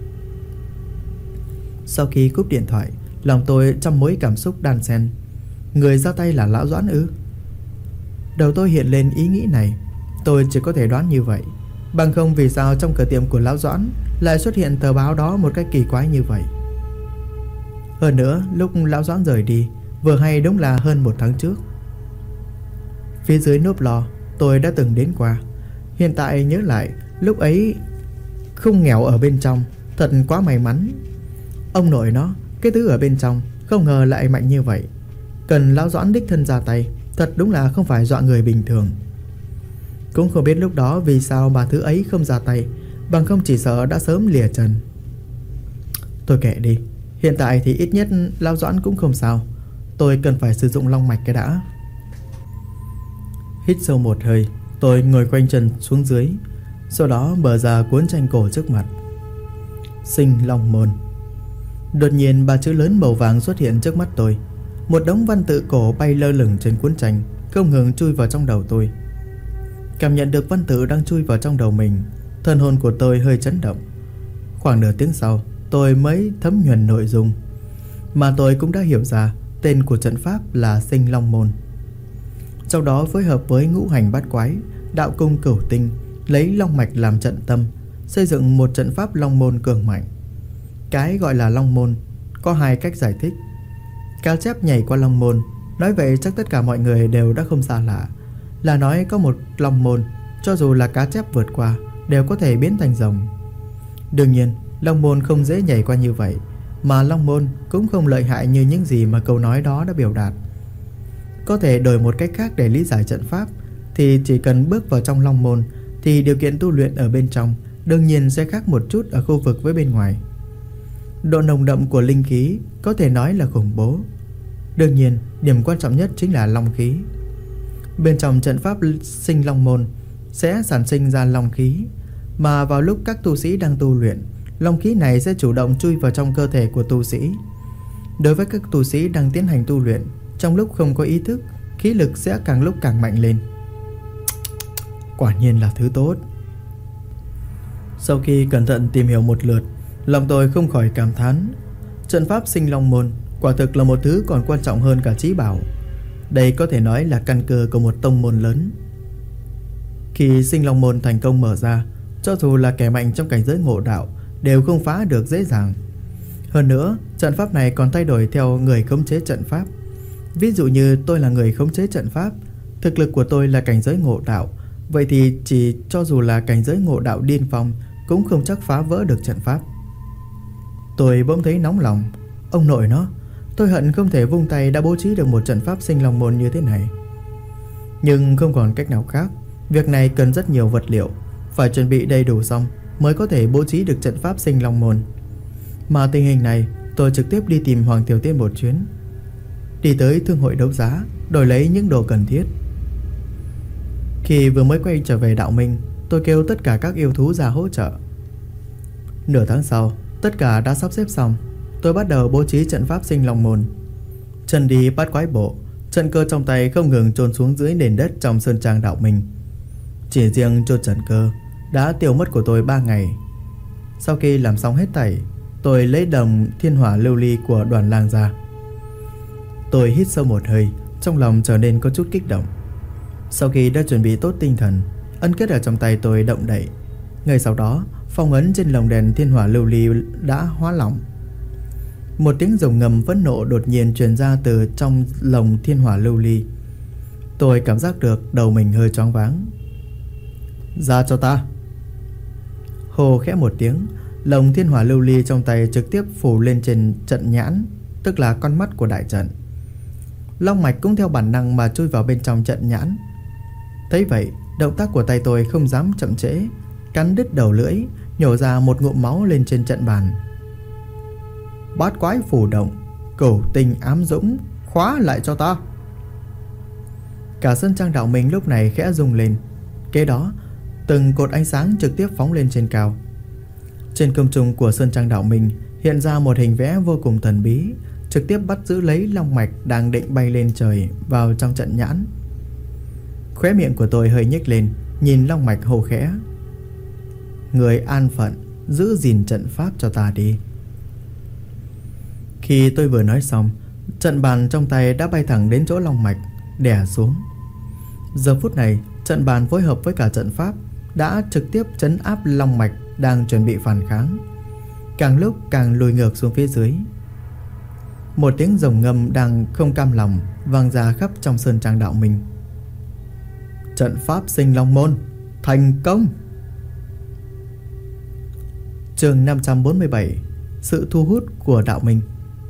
Sau khi cúp điện thoại, lòng tôi trăm mối cảm xúc đan xen. Người ra tay là lão Doãn ư? Đầu tôi hiện lên ý nghĩ này. Tôi chỉ có thể đoán như vậy. Bằng không vì sao trong cửa tiệm của lão Doãn lại xuất hiện tờ báo đó một cách kỳ quái như vậy. Hơn nữa, lúc lão Doãn rời đi, vừa hay đúng là hơn 1 tháng trước. Phía dưới nốp lò tôi đã từng đến qua. Hiện tại nhớ lại, lúc ấy không nghèo ở bên trong, thật quá may mắn. Ông nội nó, cái thứ ở bên trong không ngờ lại mạnh như vậy. Cần lão Doãn đích thân ra tay, thật đúng là không phải dọa người bình thường. Cũng không biết lúc đó vì sao mà thứ ấy không ra tay, bằng không chỉ sợ đã sớm lìa trần. Tôi kệ đi, hiện tại thì ít nhất lão Doãn cũng không sao. Tôi cần phải sử dụng long mạch cái đã. Hít sâu một hơi, tôi ngồi quanh chân xuống dưới, sau đó mở ra cuốn tranh cổ trước mặt. Sinh Long Môn. Đột nhiên 3 chữ lớn màu vàng xuất hiện trước mắt tôi. Một đống văn tự cổ bay lơ lửng trên cuốn tranh, không ngừng chui vào trong đầu tôi. Cảm nhận được văn tự đang chui vào trong đầu mình, thần hồn của tôi hơi chấn động. Khoảng nửa tiếng sau, tôi mới thấm nhuần nội dung, mà tôi cũng đã hiểu ra tên của trận pháp là Sinh Long Môn. Sau đó phối hợp với ngũ hành bát quái, đạo cung cửu tinh, lấy long mạch làm trận tâm, xây dựng một trận pháp long môn cường mạnh. Cái gọi là long môn có 2 cách giải thích. Cá chép nhảy qua long môn, nói vậy chắc tất cả mọi người đều đã không xa lạ, là nói có một long môn, cho dù là cá chép vượt qua đều có thể biến thành rồng. Đương nhiên, long môn không dễ nhảy qua như vậy, mà long môn cũng không lợi hại như những gì mà câu nói đó đã biểu đạt. Có thể đổi một cách khác để lý giải trận pháp, thì chỉ cần bước vào trong long môn thì điều kiện tu luyện ở bên trong đương nhiên sẽ khác một chút ở khu vực với bên ngoài. Độ nồng đậm của linh khí có thể nói là khủng bố. Đương nhiên, điểm quan trọng nhất chính là long khí. Bên trong trận pháp Sinh Long Môn sẽ sản sinh ra long khí, mà vào lúc các tu sĩ đang tu luyện, long khí này sẽ chủ động chui vào trong cơ thể của tu sĩ. Đối với các tu sĩ đang tiến hành tu luyện, trong lúc không có ý thức, khí lực sẽ càng lúc càng mạnh lên. Quả nhiên là thứ tốt. Sau khi cẩn thận tìm hiểu một lượt, lòng tôi không khỏi cảm thán. Trận pháp Sinh Long Môn quả thực là một thứ còn quan trọng hơn cả trí bảo. Đây có thể nói là căn cơ của một tông môn lớn. Khi Sinh Long Môn thành công mở ra, cho dù là kẻ mạnh trong cảnh giới ngộ đạo đều không phá được dễ dàng. Hơn nữa, trận pháp này còn thay đổi theo người khống chế trận pháp. Ví dụ như tôi là người khống chế trận pháp, thực lực của tôi là cảnh giới ngộ đạo, vậy thì chỉ cho dù là cảnh giới ngộ đạo điên phong cũng không chắc phá vỡ được trận pháp. Tôi bỗng thấy nóng lòng. Ông nội nó, tôi hận không thể vung tay đã bố trí được một trận pháp Sinh Long Môn như thế này. Nhưng không còn cách nào khác, Việc này cần rất nhiều vật liệu, phải chuẩn bị đầy đủ xong mới có thể bố trí được trận pháp Sinh Long Môn. Mà tình hình này, tôi trực tiếp đi tìm Hoàng Tiểu Tiên một chuyến, đi tới thương hội đấu giá đổi lấy những đồ cần thiết. Khi vừa mới quay trở về Đạo Minh, tôi kêu tất cả các yêu thú ra hỗ trợ. Nửa tháng sau, tất cả đã sắp xếp xong. Tôi bắt đầu bố trí trận pháp Sinh Long Môn. Chân đi bắt quái bộ, trận cơ trong tay không ngừng chôn xuống dưới nền đất trong sơn trang Đạo Minh. Chỉ riêng chôn trận cơ đã tiêu mất của tôi 3 ngày. Sau khi làm xong hết thảy, tôi lấy đồng thiên hỏa lưu ly của Đoàn Lang ra. Tôi hít sâu một hơi, trong lòng trở nên có chút kích động. Sau khi đã chuẩn bị tốt tinh thần, ấn kết ở trong tay tôi động đậy. Ngay sau đó, phong ấn trên lồng đèn thiên hỏa lưu ly đã hóa lỏng. Một tiếng rồng ngầm phẫn nộ đột nhiên truyền ra từ trong lồng thiên hỏa lưu ly. Tôi cảm giác được đầu mình hơi choáng váng. Ra cho ta! Hô khẽ một tiếng, lồng thiên hỏa lưu ly trong tay trực tiếp phủ lên trên trận nhãn, tức là con mắt của đại trận. Long mạch cũng theo bản năng mà chui vào bên trong trận nhãn. Thấy vậy, động tác của tay tôi không dám chậm trễ, cắn đứt đầu lưỡi, nhổ ra một ngụm máu lên trên trận bàn. Bát quái phủ động, cửu tinh ám dũng, khóa lại cho ta! Cả sơn trang Đạo Minh lúc này khẽ rung lên. Kế đó, từng cột ánh sáng trực tiếp phóng lên trên cao. Trên không trung của sơn trang Đạo Minh hiện ra một hình vẽ vô cùng thần bí, trực tiếp bắt giữ lấy long mạch đang định bay lên trời vào trong trận nhãn. Khóe miệng của tôi hơi nhếch lên, nhìn long mạch hô khẽ: Người an phận, giữ gìn trận pháp cho ta đi. Khi tôi vừa nói xong, trận bàn trong tay đã bay thẳng đến chỗ long mạch, đè xuống. Giờ phút này, trận bàn phối hợp với cả trận pháp đã trực tiếp trấn áp long mạch đang chuẩn bị phản kháng, càng lúc càng lùi ngược xuống phía dưới. Một tiếng rồng ngâm đang không cam lòng vang ra khắp trong sơn trang Đạo Minh. Trận pháp Sinh Long Môn thành công! Chương 547: Sự thu hút của Đạo Minh.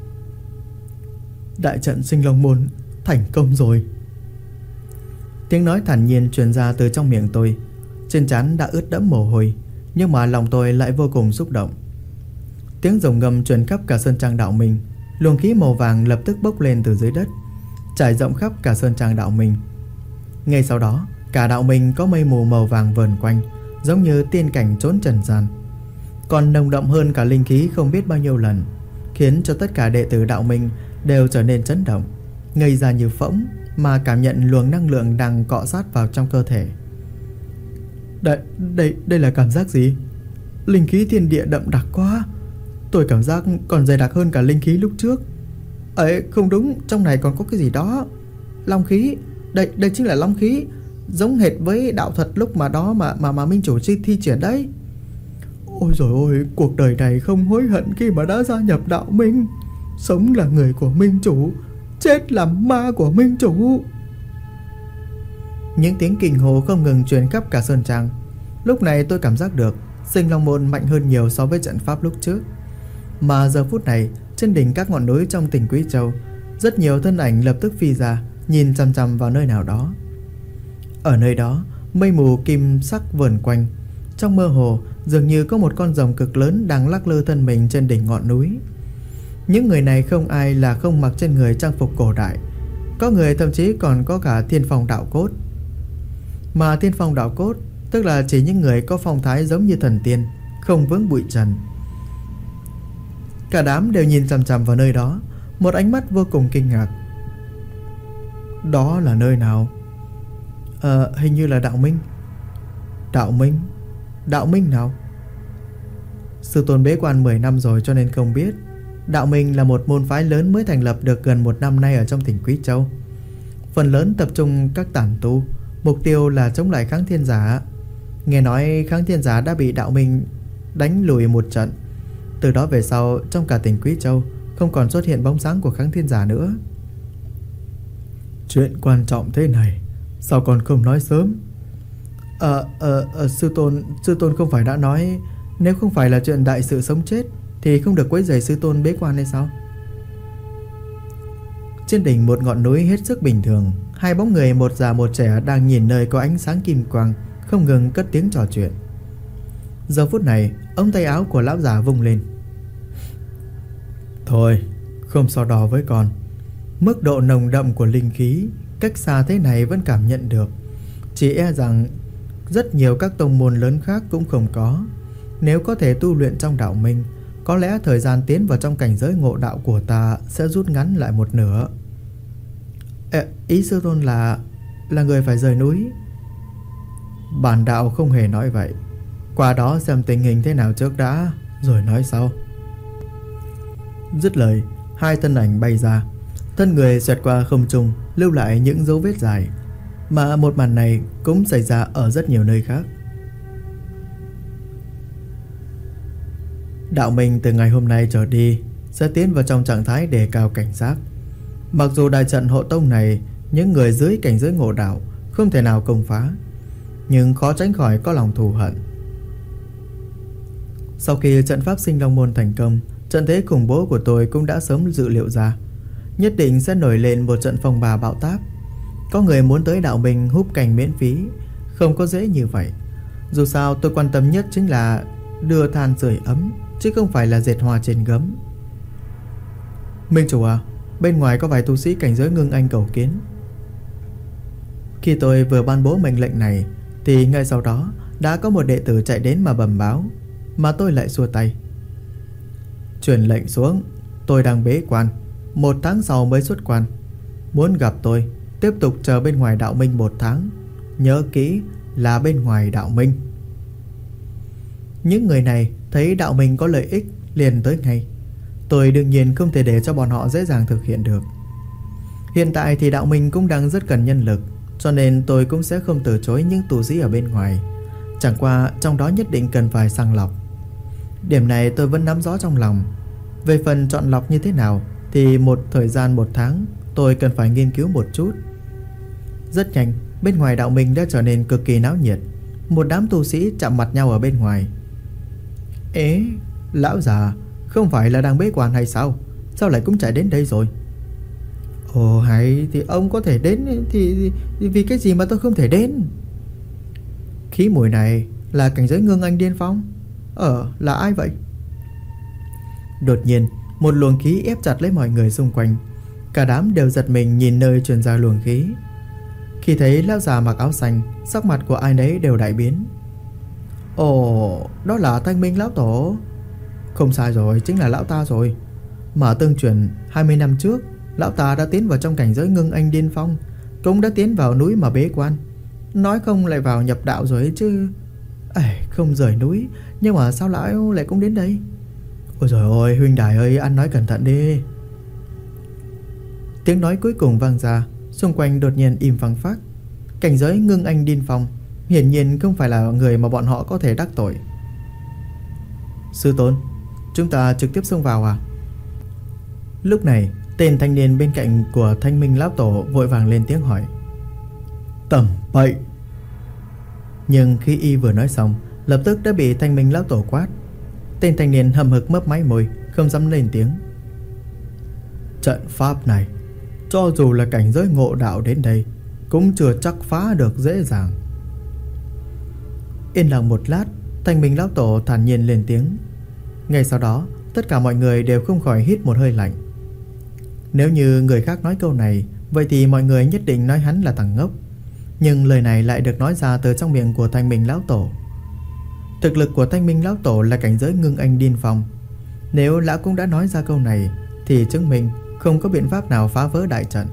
Đại trận Sinh Long Môn thành công rồi. Tiếng nói thản nhiên truyền ra từ trong miệng tôi. Trên trán đã ướt đẫm mồ hôi, nhưng mà lòng tôi lại vô cùng xúc động. Tiếng rồng ngâm truyền khắp cả sơn trang Đạo Minh. Luồng khí màu vàng lập tức bốc lên từ dưới đất, trải rộng khắp cả sơn trang Đạo Minh. Ngay sau đó, cả Đạo Minh có mây mù màu vàng vờn quanh, giống như tiên cảnh trốn trần gian, còn nồng đậm hơn cả linh khí không biết bao nhiêu lần, khiến cho tất cả đệ tử Đạo Minh đều trở nên chấn động, ngây ra như phỗng mà cảm nhận luồng năng lượng đang cọ sát vào trong cơ thể. Đây là cảm giác gì? Linh khí thiên địa đậm đặc quá. Tôi cảm giác còn dày đặc hơn cả linh khí lúc trước. Ấy, không đúng, trong này còn có cái gì đó. Long khí, đây chính là long khí, giống hệt với đạo thuật lúc mà đó mà minh chủ thi triển đấy. Ôi dồi ôi, cuộc đời này không hối hận khi mà đã gia nhập Đạo Minh. Sống là người của minh chủ, chết là ma của minh chủ. Những tiếng kinh hô không ngừng truyền khắp cả sơn trang. Lúc này tôi cảm giác được Sinh Long Môn mạnh hơn nhiều so với trận pháp lúc trước. Mà giờ phút này, trên đỉnh các ngọn núi trong tỉnh Quý Châu, rất nhiều thân ảnh lập tức phi ra, nhìn chằm chằm vào nơi nào đó. Ở nơi đó, mây mù kim sắc vờn quanh. Trong mơ hồ, dường như có một con rồng cực lớn đang lắc lư thân mình trên đỉnh ngọn núi. Những người này không ai là không mặc trên người trang phục cổ đại. Có người thậm chí còn có cả thiên phong đạo cốt. Mà thiên phong đạo cốt tức là chỉ những người có phong thái giống như thần tiên, không vướng bụi trần. Cả đám đều nhìn chằm chằm vào nơi đó, một ánh mắt vô cùng kinh ngạc. Đó là nơi nào? Hình như là Đạo Minh. Đạo Minh? Đạo Minh nào? Sư tôn bế quan 10 năm rồi cho nên không biết. Đạo Minh là một môn phái lớn mới thành lập được gần 1 năm nay ở trong tỉnh Quý Châu. Phần lớn tập trung các tản tu, mục tiêu là chống lại Kháng Thiên Giả. Nghe nói Kháng Thiên Giả đã bị Đạo Minh đánh lùi một trận. Từ đó về sau, trong cả tỉnh Quý Châu không còn xuất hiện bóng dáng của Kháng Thiên Giả nữa. Chuyện quan trọng thế này, sao còn không nói sớm? Sư tôn không phải đã nói nếu không phải là chuyện đại sự sống chết thì không được quấy rầy sư tôn bế quan hay sao? Trên đỉnh một ngọn núi hết sức bình thường, Hai bóng người một già một trẻ đang nhìn nơi có ánh sáng kim quang, không ngừng cất tiếng trò chuyện. Giờ phút này, ống tay áo của lão già vung lên. Thôi, không so đo với con. Mức độ nồng đậm của linh khí cách xa thế này vẫn cảm nhận được. Chỉ e rằng rất nhiều các tông môn lớn khác cũng không có. Nếu có thể tu luyện trong đạo minh, có lẽ thời gian tiến vào trong cảnh giới ngộ đạo của ta sẽ rút ngắn lại một nửa. Ý sư tôn là người phải rời núi. Bản đạo không hề nói vậy. Qua đó xem tình hình thế nào trước đã, rồi nói sau. Dứt lời, hai thân ảnh bay ra, thân người xoẹt qua không trung, lưu lại những dấu vết dài. Mà một màn này cũng xảy ra ở rất nhiều nơi khác. Đạo minh từ ngày hôm nay trở đi sẽ tiến vào trong trạng thái đề cao cảnh giác. Mặc dù đại trận hộ tông này những người dưới cảnh giới ngộ đạo không thể nào công phá, nhưng khó tránh khỏi có lòng thù hận. Sau khi trận pháp Sinh Long Môn thành công, trận thế khủng bố của tôi cũng đã sớm dự liệu ra. Nhất định sẽ nổi lên một trận phong ba bão táp. Có người muốn tới đạo minh húp cành miễn phí, không có dễ như vậy. Dù sao tôi quan tâm nhất chính là đưa than sưởi ấm, chứ không phải là dệt hoa trên gấm. Minh chủ à, bên ngoài có vài tu sĩ cảnh giới ngưng anh cầu kiến. Khi tôi vừa ban bố mệnh lệnh này thì ngay sau đó đã có một đệ tử chạy đến mà bẩm báo, mà tôi lại xua tay. Truyền lệnh xuống, tôi đang bế quan, 1 tháng sau mới xuất quan. Muốn gặp tôi, tiếp tục chờ bên ngoài đạo minh 1 tháng. Nhớ kỹ là bên ngoài đạo minh. Những người này thấy đạo minh có lợi ích liền tới ngay. Tôi đương nhiên không thể để cho bọn họ dễ dàng thực hiện được. Hiện tại thì đạo minh cũng đang rất cần nhân lực, cho nên tôi cũng sẽ không từ chối những tu sĩ ở bên ngoài. Chẳng qua trong đó nhất định cần phải sàng lọc. Điểm này tôi vẫn nắm rõ trong lòng. Về phần chọn lọc như thế nào thì một thời gian 1 tháng tôi cần phải nghiên cứu một chút. Rất nhanh, bên ngoài đạo minh đã trở nên cực kỳ náo nhiệt. Một đám tu sĩ chạm mặt nhau ở bên ngoài. Ế, lão già, không phải là đang bế quan hay sao? Sao lại cũng chạy đến đây rồi? Ồ hay, thì ông có thể đến thì vì cái gì mà tôi không thể đến? Khí mùi này là cảnh giới ngưng anh điên phong. Là ai vậy? Đột nhiên, một luồng khí ép chặt lấy mọi người xung quanh. Cả đám đều giật mình nhìn nơi truyền ra luồng khí. Khi thấy lão già mặc áo xanh, sắc mặt của ai nấy đều đại biến. Ồ, đó là Thanh Minh lão tổ. Không sai rồi, chính là lão ta rồi. Mà tương truyền 20 năm trước, lão ta đã tiến vào trong cảnh giới ngưng anh điên phong, cũng đã tiến vào núi mà bế quan. Nói không lại vào nhập đạo rồi ấy chứ. Không rời núi, nhưng mà sao lão lại cũng đến đây? Ôi trời ơi, huynh đài ơi, ăn nói cẩn thận đi. Tiếng nói cuối cùng vang ra, xung quanh đột nhiên im phăng phắc. Cảnh giới ngưng anh điên phong hiển nhiên không phải là người mà bọn họ có thể đắc tội. Sư tôn, chúng ta trực tiếp xông vào à? Lúc này, tên thanh niên bên cạnh của Thanh Minh lão tổ vội vàng lên tiếng hỏi. Tầm bậy! Nhưng khi y vừa nói xong, lập tức đã bị Thanh Minh lão tổ quát. Tên thanh niên hầm hực mấp máy môi, không dám lên tiếng. Trận pháp này, cho dù là cảnh giới ngộ đạo đến đây, cũng chưa chắc phá được dễ dàng. Yên lặng một lát, Thanh Minh lão tổ thản nhiên lên tiếng. Ngay sau đó, tất cả mọi người đều không khỏi hít một hơi lạnh. Nếu như người khác nói câu này, vậy thì mọi người nhất định nói hắn là thằng ngốc. Nhưng lời này lại được nói ra từ trong miệng của Thanh Minh lão tổ. Thực lực của Thanh Minh lão tổ là cảnh giới ngưng anh điên phong. Nếu lão cũng đã nói ra câu này thì chứng minh không có biện pháp nào phá vỡ đại trận.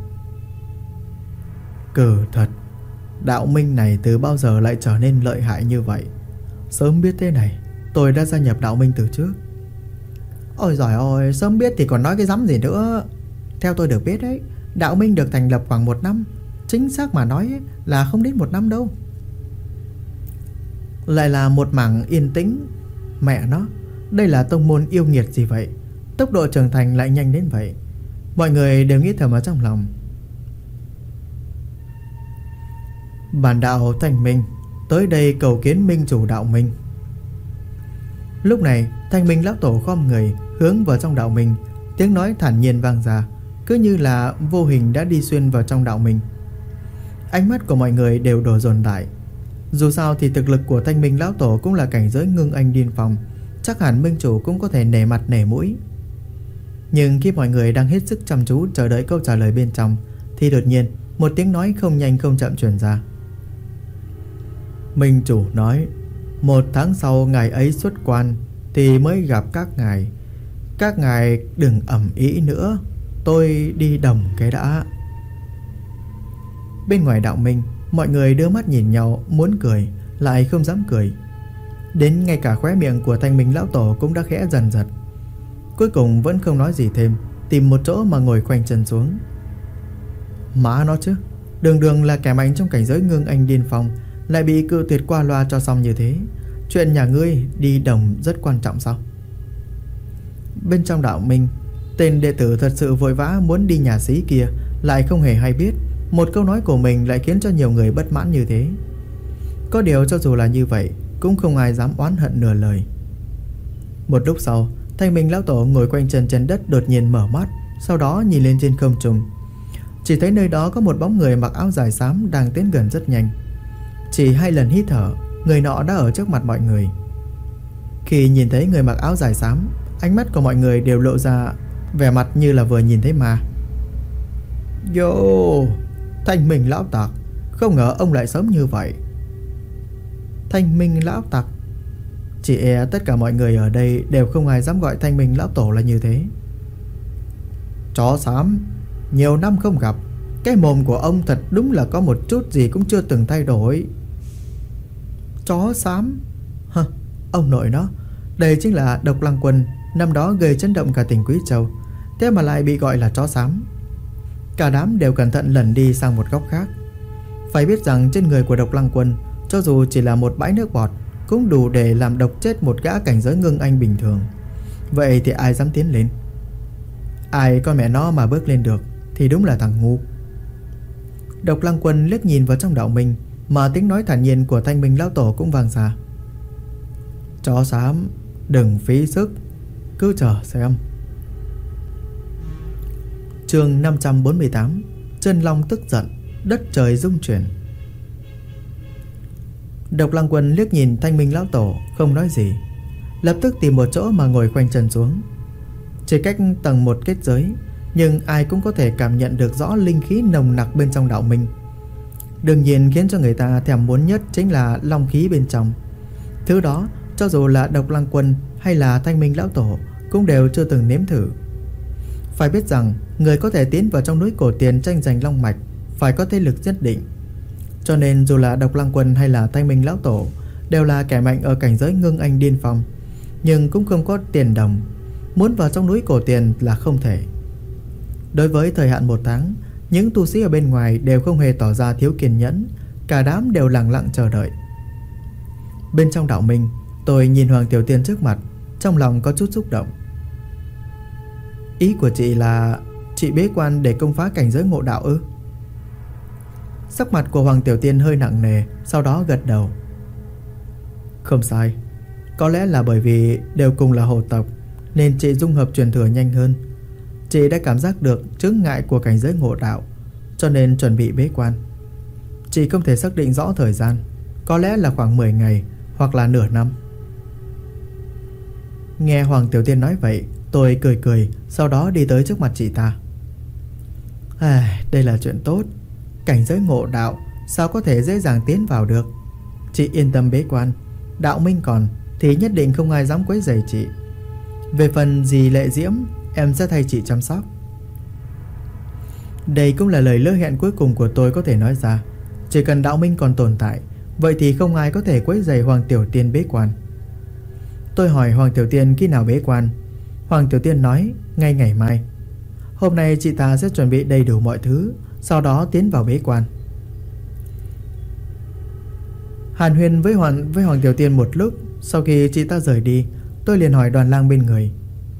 Cừ thật, đạo minh này từ bao giờ lại trở nên lợi hại như vậy? Sớm biết thế này, tôi đã gia nhập đạo minh từ trước. Ôi giời ơi, sớm biết thì còn nói cái rắm gì nữa. Theo tôi được biết đấy, đạo minh được thành lập khoảng 1 năm. Chính xác mà nói là không đến 1 năm đâu. Lại là một mảng yên tĩnh. Mẹ nó, đây là tông môn yêu nghiệt gì vậy? Tốc độ trưởng thành lại nhanh đến vậy. Mọi người đều nghĩ thầm ở trong lòng. Bản đạo Thanh Minh tới đây cầu kiến minh chủ đạo minh. Lúc này, Thanh Minh lão tổ khom người hướng vào trong đạo minh, tiếng nói thản nhiên vang ra, cứ như là vô hình đã đi xuyên vào trong đạo minh. Ánh mắt của mọi người đều đổ dồn lại. Dù sao thì thực lực của Thanh Minh lão tổ cũng là cảnh giới ngưng anh điên phong, chắc hẳn minh chủ cũng có thể nể mặt nể mũi. Nhưng khi mọi người đang hết sức chăm chú chờ đợi câu trả lời bên trong, thì đột nhiên một tiếng nói không nhanh không chậm truyền ra. Minh chủ nói 1 tháng sau ngày ấy xuất quan thì mới gặp các ngài. Các ngài đừng ầm ĩ nữa, tôi đi đồng cái đã. Bên ngoài đạo minh, mọi người đưa mắt nhìn nhau, muốn cười lại không dám cười. Đến ngay cả khóe miệng của Thanh Minh lão tổ cũng đã khẽ dần giật. Cuối cùng vẫn không nói gì thêm, tìm một chỗ mà ngồi khoanh chân xuống. Má nó chứ, đường đường là kẻ mạnh trong cảnh giới ngưng anh điên phong, lại bị cự tuyệt qua loa cho xong như thế. Chuyện nhà ngươi đi đồng rất quan trọng sao? Bên trong đạo minh, tên đệ tử thật sự vội vã muốn đi nhà xí kia lại không hề hay biết một câu nói của mình lại khiến cho nhiều người bất mãn như thế. Có điều cho dù là như vậy cũng không ai dám oán hận nửa lời. Một lúc sau, Thanh Minh lão tổ ngồi quanh chân trên đất đột nhiên mở mắt, sau đó nhìn lên trên không trung. Chỉ thấy nơi đó có một bóng người mặc áo dài xám đang tiến gần rất nhanh. Chỉ 2 lần hít thở, người nọ đã ở trước mặt mọi người. Khi nhìn thấy người mặc áo dài xám, ánh mắt của mọi người đều lộ ra vẻ mặt như là vừa nhìn thấy ma. Yo, Thanh Minh lão tặc, không ngờ ông lại sớm như vậy. Thanh Minh lão tặc? Chỉ e tất cả mọi người ở đây đều không ai dám gọi Thanh Minh lão tổ là như thế. Chó xám, nhiều năm không gặp, cái mồm của ông thật đúng là có một chút gì cũng chưa từng thay đổi. Chó xám? Hả, ông nội nó, đây chính là Độc Lăng Quân năm đó gây chấn động cả tỉnh Quý Châu, thế mà lại bị gọi là chó xám. Cả đám đều cẩn thận lẩn đi sang một góc khác. Phải biết rằng trên người của Độc Lăng Quân, cho dù chỉ là một bãi nước bọt, cũng đủ để làm độc chết một gã cảnh giới ngưng anh bình thường. Vậy thì ai dám tiến lên? Ai con mẹ nó mà bước lên được thì đúng là thằng ngu. Độc Lăng Quân liếc nhìn vào trong đạo minh, mà tiếng nói thản nhiên của Thanh Minh lão tổ cũng vang ra. Chó xám, đừng phí sức, cứ chờ xem. Chương 548. Chân long tức giận, đất trời rung chuyển. Độc Lăng Quân liếc nhìn Thanh Minh lão tổ, không nói gì, lập tức tìm một chỗ mà ngồi khoanh chân xuống. Chỉ cách tầng 1 kết giới, nhưng ai cũng có thể cảm nhận được rõ linh khí nồng nặc bên trong đạo minh. Đương nhiên khiến cho người ta thèm muốn nhất chính là long khí bên trong. Thứ đó cho dù là Độc Lăng Quân hay là Thanh Minh lão tổ cũng đều chưa từng nếm thử. Phải biết rằng người có thể tiến vào trong núi cổ tiền tranh giành long mạch phải có thế lực nhất định. Cho nên dù là Độc Lăng Quân hay là Thanh Minh lão tổ đều là kẻ mạnh ở cảnh giới ngưng anh điên phong, nhưng cũng không có tiền đồng, muốn vào trong núi cổ tiền là không thể. Đối với thời hạn 1 tháng, những tu sĩ ở bên ngoài đều không hề tỏ ra thiếu kiên nhẫn, cả đám đều lặng lặng chờ đợi. Bên trong đạo minh, tôi nhìn Hoàng Tiểu Tiên trước mặt, trong lòng có chút xúc động. Ý của chị là chị bế quan để công phá cảnh giới ngộ đạo ư? Sắc mặt của Hoàng Tiểu Tiên hơi nặng nề, sau đó gật đầu. Không sai, có lẽ là bởi vì đều cùng là hồ tộc nên chị dung hợp truyền thừa nhanh hơn. Chị đã cảm giác được chướng ngại của cảnh giới ngộ đạo, cho nên chuẩn bị bế quan. Chị không thể xác định rõ thời gian, có lẽ là khoảng 10 ngày hoặc là nửa năm. Nghe Hoàng Tiểu Tiên nói vậy, tôi cười cười, sau đó đi tới trước mặt chị ta. Đây là chuyện tốt. Cảnh giới ngộ đạo sao có thể dễ dàng tiến vào được. Chị yên tâm bế quan, đạo minh còn thì nhất định không ai dám quấy rầy chị. Về phần dì Lệ Diễm, em sẽ thay chị chăm sóc. Đây cũng là lời hứa hẹn cuối cùng của tôi có thể nói ra. Chỉ cần đạo minh còn tồn tại, vậy thì không ai có thể quấy rầy Hoàng Tiểu Tiên bế quan. Tôi hỏi Hoàng Tiểu Tiên khi nào bế quan. Hoàng Tiểu Tiên nói ngay ngày mai. Hôm nay chị ta sẽ chuẩn bị đầy đủ mọi thứ, sau đó tiến vào bế quan. Hàn huyên với Hoàng Tiểu Tiên một lúc. Sau khi chị ta rời đi, tôi liền hỏi Đoàn Lang bên người.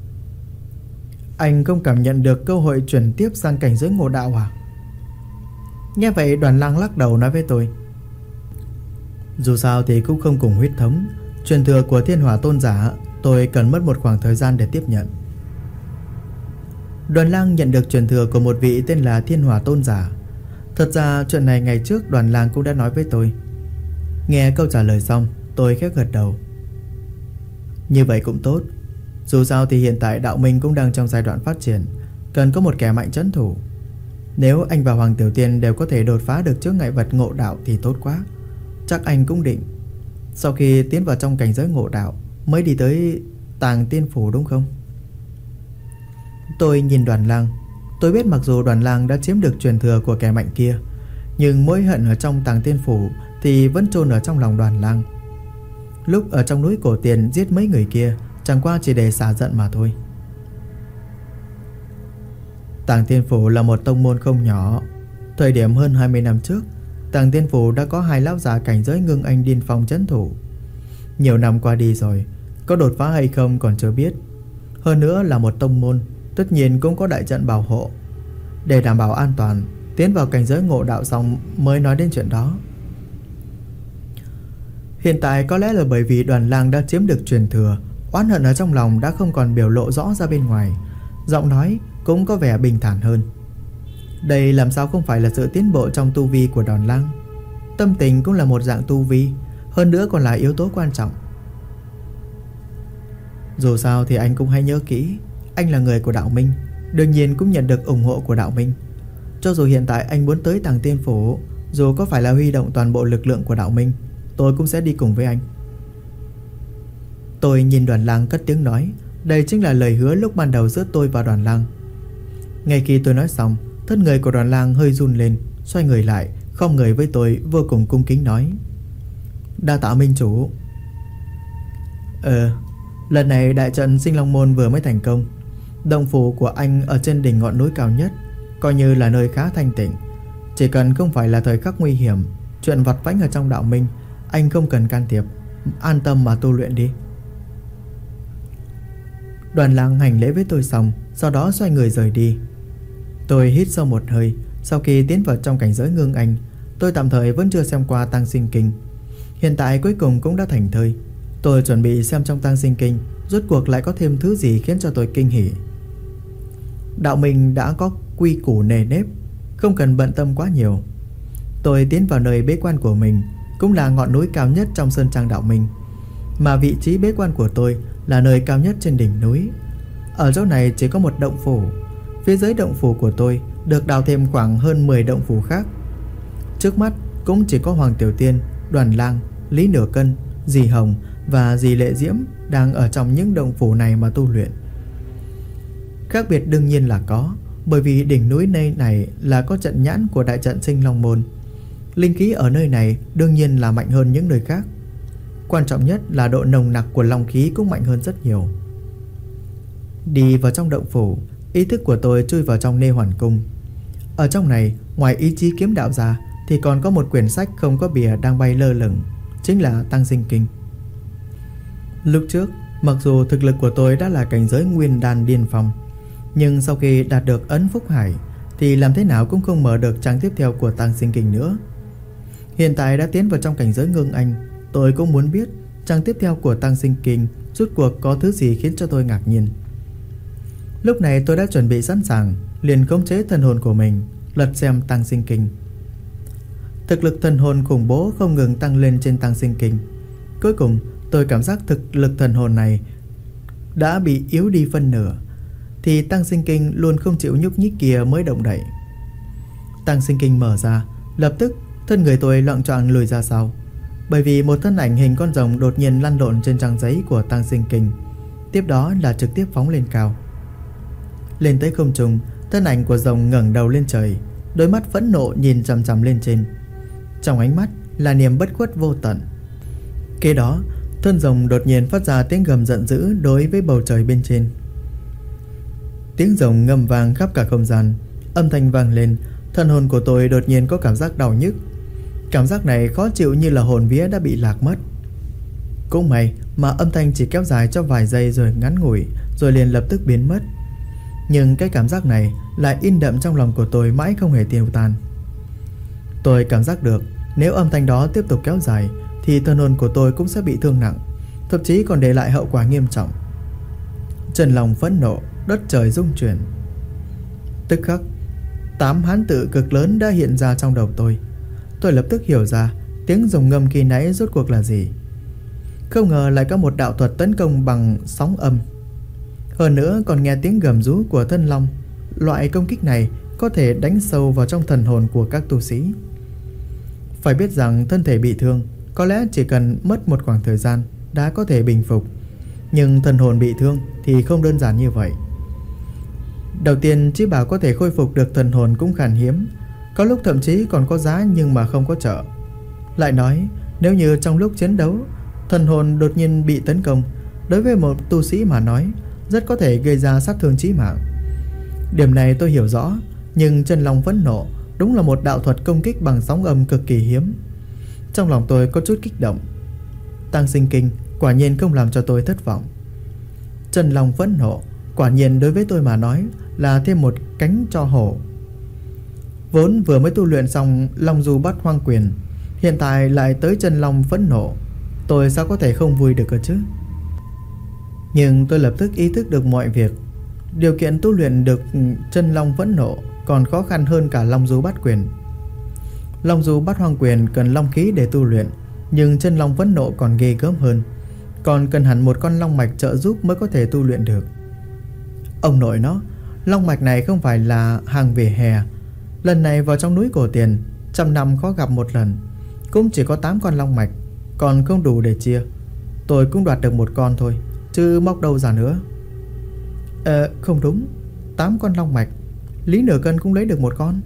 Anh không cảm nhận được cơ hội chuyển tiếp sang cảnh giới ngộ đạo à? Nghe vậy Đoàn Lang lắc đầu nói với tôi. Dù sao thì cũng không cùng huyết thống, truyền thừa của Thiên Hỏa Tôn giả tôi cần mất một khoảng thời gian để tiếp nhận. Đoàn Lang nhận được truyền thừa của một vị tên là Thiên Hỏa Tôn giả. Thật ra chuyện này ngày trước Đoàn Lang cũng đã nói với tôi. Nghe câu trả lời xong, tôi khẽ gật đầu. Như vậy cũng tốt. Dù sao thì hiện tại đạo minh cũng đang trong giai đoạn phát triển, cần có một kẻ mạnh trấn thủ. Nếu anh và Hoàng Tiểu Tiên đều có thể đột phá được chướng ngại vật ngộ đạo thì tốt quá. Chắc anh cũng định sau khi tiến vào trong cảnh giới ngộ đạo mới đi tới Tàng Tiên Phủ đúng không? Tôi nhìn Đoàn Lang. Tôi biết mặc dù Đoàn Lang đã chiếm được truyền thừa của kẻ mạnh kia, nhưng mối hận ở trong Tàng Tiên Phủ thì vẫn chôn ở trong lòng Đoàn Lang. Lúc ở trong núi Cổ Tiền giết mấy người kia chẳng qua chỉ để xả giận mà thôi. Tàng Tiên Phủ là một tông môn không nhỏ. Thời điểm hơn 20 năm trước, Tàng Tiên Phủ đã có 2 lão già cảnh giới ngưng anh điên phong trấn thủ. Nhiều năm qua đi rồi, có đột phá hay không còn chưa biết. Hơn nữa là một tông môn, tất nhiên cũng có đại trận bảo hộ. Để đảm bảo an toàn, tiến vào cảnh giới ngộ đạo xong mới nói đến chuyện đó. Hiện tại có lẽ là bởi vì Đoàn Lang đã chiếm được truyền thừa, oán hận ở trong lòng đã không còn biểu lộ rõ ra bên ngoài, giọng nói cũng có vẻ bình thản hơn. Đây làm sao không phải là sự tiến bộ trong tu vi của Đoàn Lang. Tâm tình cũng là một dạng tu vi, hơn nữa còn là yếu tố quan trọng. Dù sao thì anh cũng hãy nhớ kỹ, anh là người của đạo minh, đương nhiên cũng nhận được ủng hộ của đạo minh. Cho dù hiện tại anh muốn tới Tàng Tiên Phủ, dù có phải là huy động toàn bộ lực lượng của đạo minh, tôi cũng sẽ đi cùng với anh. Tôi nhìn Đoàn Lang cất tiếng nói. Đây chính là lời hứa lúc ban đầu giữa tôi và Đoàn Lang. Ngay khi tôi nói xong, thân người của Đoàn Lang hơi run lên, xoay người lại, khom người với tôi vô cùng cung kính nói: Đa tạ minh chủ. Lần này đại trận Sinh Long Môn vừa mới thành công. Động phủ của anh ở trên đỉnh ngọn núi cao nhất, coi như là nơi khá thanh tịnh. Chỉ cần không phải là thời khắc nguy hiểm, chuyện vặt vãnh ở trong đạo minh anh không cần can thiệp, an tâm mà tu luyện đi. Đoàn Lang hành lễ với tôi xong, sau đó xoay người rời đi. Tôi hít sâu một hơi. Sau khi tiến vào trong cảnh giới ngưng anh, tôi tạm thời vẫn chưa xem qua Tăng Sinh Kinh. Hiện tại cuối cùng cũng đã thành thơi. Tôi chuẩn bị xem trong Tăng Sinh Kinh rốt cuộc lại có thêm thứ gì khiến cho tôi kinh hỉ. Đạo mình đã có quy củ nề nếp, không cần bận tâm quá nhiều. Tôi tiến vào nơi bế quan của mình, cũng là ngọn núi cao nhất trong sơn trang đạo minh. Mà vị trí bế quan của tôi là nơi cao nhất trên đỉnh núi. Ở chỗ này chỉ có một động phủ. Phía dưới động phủ của tôi được đào thêm khoảng hơn 10 động phủ khác. Trước mắt cũng chỉ có Hoàng Tiểu Tiên, Đoàn Lang, Lý Nửa Cân, Dì Hồng và Dì Lệ Diễm đang ở trong những động phủ này mà tu luyện. Khác biệt đương nhiên là có, bởi vì đỉnh núi nơi này là có trận nhãn của đại trận Sinh Long Môn. Linh khí ở nơi này đương nhiên là mạnh hơn những nơi khác. Quan trọng nhất là độ nồng nặc của long khí cũng mạnh hơn rất nhiều. Đi vào trong động phủ, ý thức của tôi chui vào trong Nê Hoàn Cung. Ở trong này, ngoài ý chí kiếm đạo ra thì còn có một quyển sách không có bìa đang bay lơ lửng, chính là Tăng Sinh Kinh. Lúc trước, mặc dù thực lực của tôi đã là cảnh giới nguyên đan điên phong, nhưng sau khi đạt được ấn Phúc Hải thì làm thế nào cũng không mở được trang tiếp theo của Tăng Sinh Kinh nữa. Hiện tại đã tiến vào trong cảnh giới ngưng anh, tôi cũng muốn biết trang tiếp theo của Tăng Sinh Kinh rốt cuộc có thứ gì khiến cho tôi ngạc nhiên. Lúc này tôi đã chuẩn bị sẵn sàng, liền khống chế thần hồn của mình, lật xem Tăng Sinh Kinh. Thực lực thần hồn khủng bố không ngừng tăng lên trên Tăng Sinh Kinh. Cuối cùng tôi cảm giác thực lực thần hồn này đã bị yếu đi phân nửa, thì Tăng Sinh Kinh luôn không chịu nhúc nhích kia mới động đậy. Tăng Sinh Kinh mở ra, lập tức thân người tôi loạng choạng lùi ra sau, bởi vì một thân ảnh hình con rồng đột nhiên lăn lộn trên trang giấy của Tăng Sinh Kinh, tiếp đó là trực tiếp phóng lên cao. Lên tới không trung, thân ảnh của rồng ngẩng đầu lên trời, đôi mắt phẫn nộ nhìn chằm chằm lên trên. Trong ánh mắt là niềm bất khuất vô tận. Kế đó, thân rồng đột nhiên phát ra tiếng gầm giận dữ đối với bầu trời bên trên. Tiếng rồng ngâm vang khắp cả không gian. Âm thanh vang lên, thân hồn của tôi đột nhiên có cảm giác đau nhức. Cảm giác này khó chịu như là hồn vía đã bị lạc mất. Cũng may mà âm thanh chỉ kéo dài cho vài giây rồi ngắn ngủi, rồi liền lập tức biến mất. Nhưng cái cảm giác này lại in đậm trong lòng của tôi mãi không hề tiêu tan. Tôi cảm giác được nếu âm thanh đó tiếp tục kéo dài thì thân hồn của tôi cũng sẽ bị thương nặng, thậm chí còn để lại hậu quả nghiêm trọng. Trần lòng phẫn nộ, đất trời rung chuyển. Tức khắc, 8 hán tự cực lớn đã hiện ra trong đầu tôi. Tôi lập tức hiểu ra tiếng rồng ngâm khi nãy rốt cuộc là gì. Không ngờ lại có một đạo thuật tấn công bằng sóng âm. Hơn nữa còn nghe tiếng gầm rú của thân long. Loại công kích này có thể đánh sâu vào trong thần hồn của các tu sĩ. Phải biết rằng thân thể bị thương có lẽ chỉ cần mất một khoảng thời gian đã có thể bình phục, nhưng thần hồn bị thương thì không đơn giản như vậy. Đầu tiên, chí bảo có thể khôi phục được thần hồn cũng khan hiếm, có lúc thậm chí còn có giá nhưng mà không có chợ. Lại nói, nếu như trong lúc chiến đấu thần hồn đột nhiên bị tấn công, đối với một tu sĩ mà nói rất có thể gây ra sát thương chí mạng. Điểm này tôi hiểu rõ, nhưng chân long phẫn nộ đúng là một đạo thuật công kích bằng sóng âm cực kỳ hiếm. Trong lòng tôi có chút kích động. Tăng sinh kinh quả nhiên không làm cho tôi thất vọng. Chân long phẫn nộ quả nhiên đối với tôi mà nói là thêm một cánh cho hổ. Vốn vừa mới tu luyện xong Long Du Bát Hoang Quyền, hiện tại lại tới chân long phẫn nộ, tôi sao có thể không vui được cơ chứ? Nhưng tôi lập tức ý thức được mọi việc. Điều kiện tu luyện được chân long phẫn nộ còn khó khăn hơn cả Long Du Bát Quyền. Long Du Bát Hoang Quyền cần long khí để tu luyện, nhưng chân long phẫn nộ còn ghê gớm hơn, còn cần hẳn một con long mạch trợ giúp mới có thể tu luyện được. Ông nội nó, long mạch này không phải là hàng vỉa hè. Lần này vào trong núi Cổ Tiền, 100 năm khó gặp một lần, cũng chỉ có 8 con long mạch, còn không đủ để chia. Tôi cũng đoạt được một con thôi, chứ móc đâu ra nữa. Không đúng, 8 con long mạch, Lý Nửa Cân cũng lấy được một con.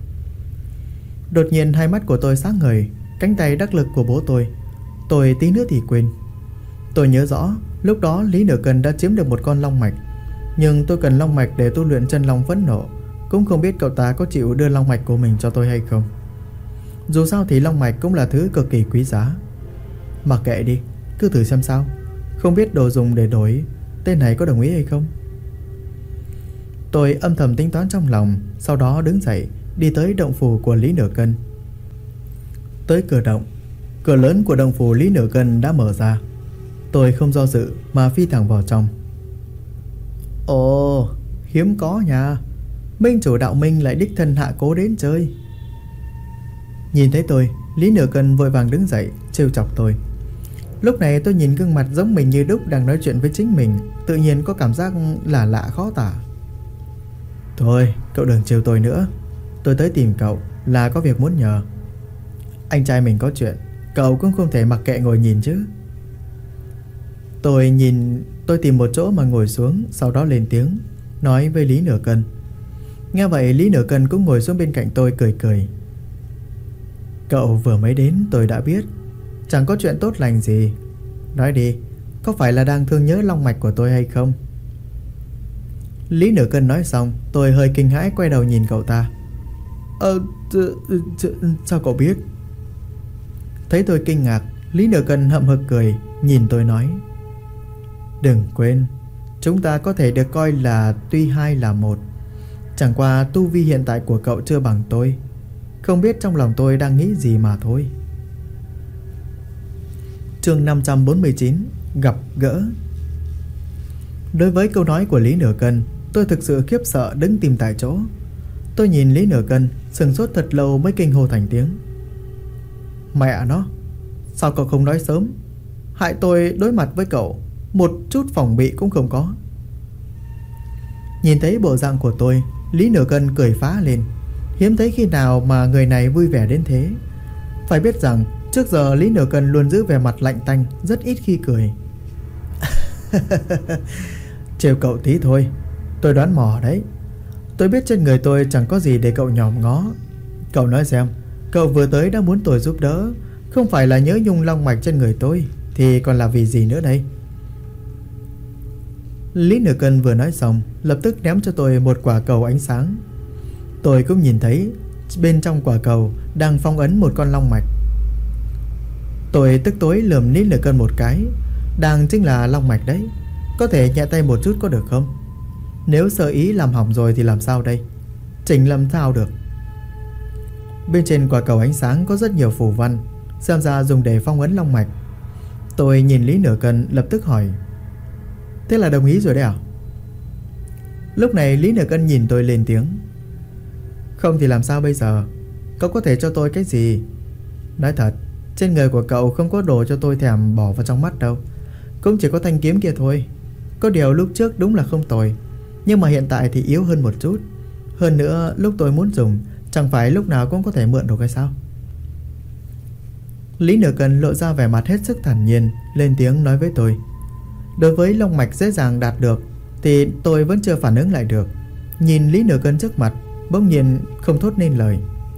Đột nhiên hai mắt của tôi sáng ngời. Cánh tay đắc lực của bố tôi tí nữa thì quên. Tôi nhớ rõ lúc đó Lý Nửa Cân đã chiếm được một con long mạch, nhưng tôi cần long mạch để tu luyện chân long phẫn nộ. Cũng không biết cậu ta có chịu đưa long mạch của mình cho tôi hay không. Dù sao thì long mạch cũng là thứ cực kỳ quý giá. Mặc kệ đi, cứ thử xem sao. Không biết đồ dùng để đổi, tên này có đồng ý hay không. Tôi âm thầm tính toán trong lòng, sau đó đứng dậy đi tới động phủ của Lý Nửa Cân. Tới cửa động, cửa lớn của động phủ Lý Nửa Cân đã mở ra. Tôi không do dự mà phi thẳng vào trong. Ồ, hiếm có nha, Minh chủ đạo Minh lại đích thân hạ cố đến chơi. Nhìn thấy tôi, Lý Nửa Cân vội vàng đứng dậy trêu chọc tôi. Lúc này tôi nhìn gương mặt giống mình như đúc đang nói chuyện với chính mình, tự nhiên có cảm giác lạ lạ khó tả. Thôi, cậu đừng trêu tôi nữa. Tôi tới tìm cậu là có việc muốn nhờ. Anh trai mình có chuyện, cậu cũng không thể mặc kệ ngồi nhìn chứ. Tôi tìm một chỗ mà ngồi xuống, sau đó lên tiếng nói với Lý Nửa Cân. Nghe vậy Lý Nửa Cân cũng ngồi xuống bên cạnh tôi cười cười. Cậu vừa mới đến tôi đã biết, chẳng có chuyện tốt lành gì. Nói đi, có phải là đang thương nhớ long mạch của tôi hay không? Lý Nửa Cân nói xong, tôi hơi kinh hãi quay đầu nhìn cậu ta. Sao cậu biết? Thấy tôi kinh ngạc, Lý Nửa Cân hậm hực cười, nhìn tôi nói. Đừng quên, chúng ta có thể được coi là tuy hai là một. Chẳng qua tu vi hiện tại của cậu chưa bằng tôi, không biết trong lòng tôi đang nghĩ gì mà thôi. Chương 549 gặp gỡ. Đối với câu nói của Lý Nửa Cân, tôi thực sự khiếp sợ đứng tìm tại chỗ. Tôi nhìn Lý Nửa Cân sừng sốt thật lâu mới kinh hô thành tiếng. Mẹ nó, sao cậu không nói sớm? Hại tôi đối mặt với cậu một chút phòng bị cũng không có. Nhìn thấy bộ dạng của tôi, Lý Nửa Cân cười phá lên. Hiếm thấy khi nào mà người này vui vẻ đến thế. Phải biết rằng trước giờ Lý Nửa Cân luôn giữ vẻ mặt lạnh tanh, rất ít khi cười. Trêu cậu tí thôi, tôi đoán mò đấy. Tôi biết trên người tôi chẳng có gì để cậu nhòm ngó. Cậu nói xem, cậu vừa tới đã muốn tôi giúp đỡ, không phải là nhớ nhung long mạch trên người tôi thì còn là vì gì nữa đây? Lý Nửa Cân vừa nói xong, lập tức ném cho tôi một quả cầu ánh sáng. Tôi cũng nhìn thấy bên trong quả cầu đang phong ấn một con long mạch. Tôi tức tối lườm Lý Nửa Cân một cái. Đang chính là long mạch đấy, có thể nhẹ tay một chút có được không? Nếu sơ ý làm hỏng rồi thì làm sao đây? Chỉnh làm sao được? Bên trên quả cầu ánh sáng có rất nhiều phù văn, xem ra dùng để phong ấn long mạch. Tôi nhìn Lý Nửa Cân lập tức hỏi. Thế là đồng ý rồi đấy à? Lúc này Lý Nửa Cân nhìn tôi lên tiếng. Không thì làm sao bây giờ? Cậu có thể cho tôi cái gì? Nói thật, trên người của cậu không có đồ cho tôi thèm bỏ vào trong mắt đâu. Cũng chỉ có thanh kiếm kia thôi. Có điều lúc trước đúng là không tồi, nhưng mà hiện tại thì yếu hơn một chút. Hơn nữa lúc tôi muốn dùng, chẳng phải lúc nào cũng có thể mượn được hay sao? Lý Nửa Cân lộ ra vẻ mặt hết sức thản nhiên, lên tiếng nói với tôi. Đối với long mạch dễ dàng đạt được thì tôi vẫn chưa phản ứng lại được. Nhìn Lý Nửa Cân trước mặt, bỗng nhiên không thốt nên lời.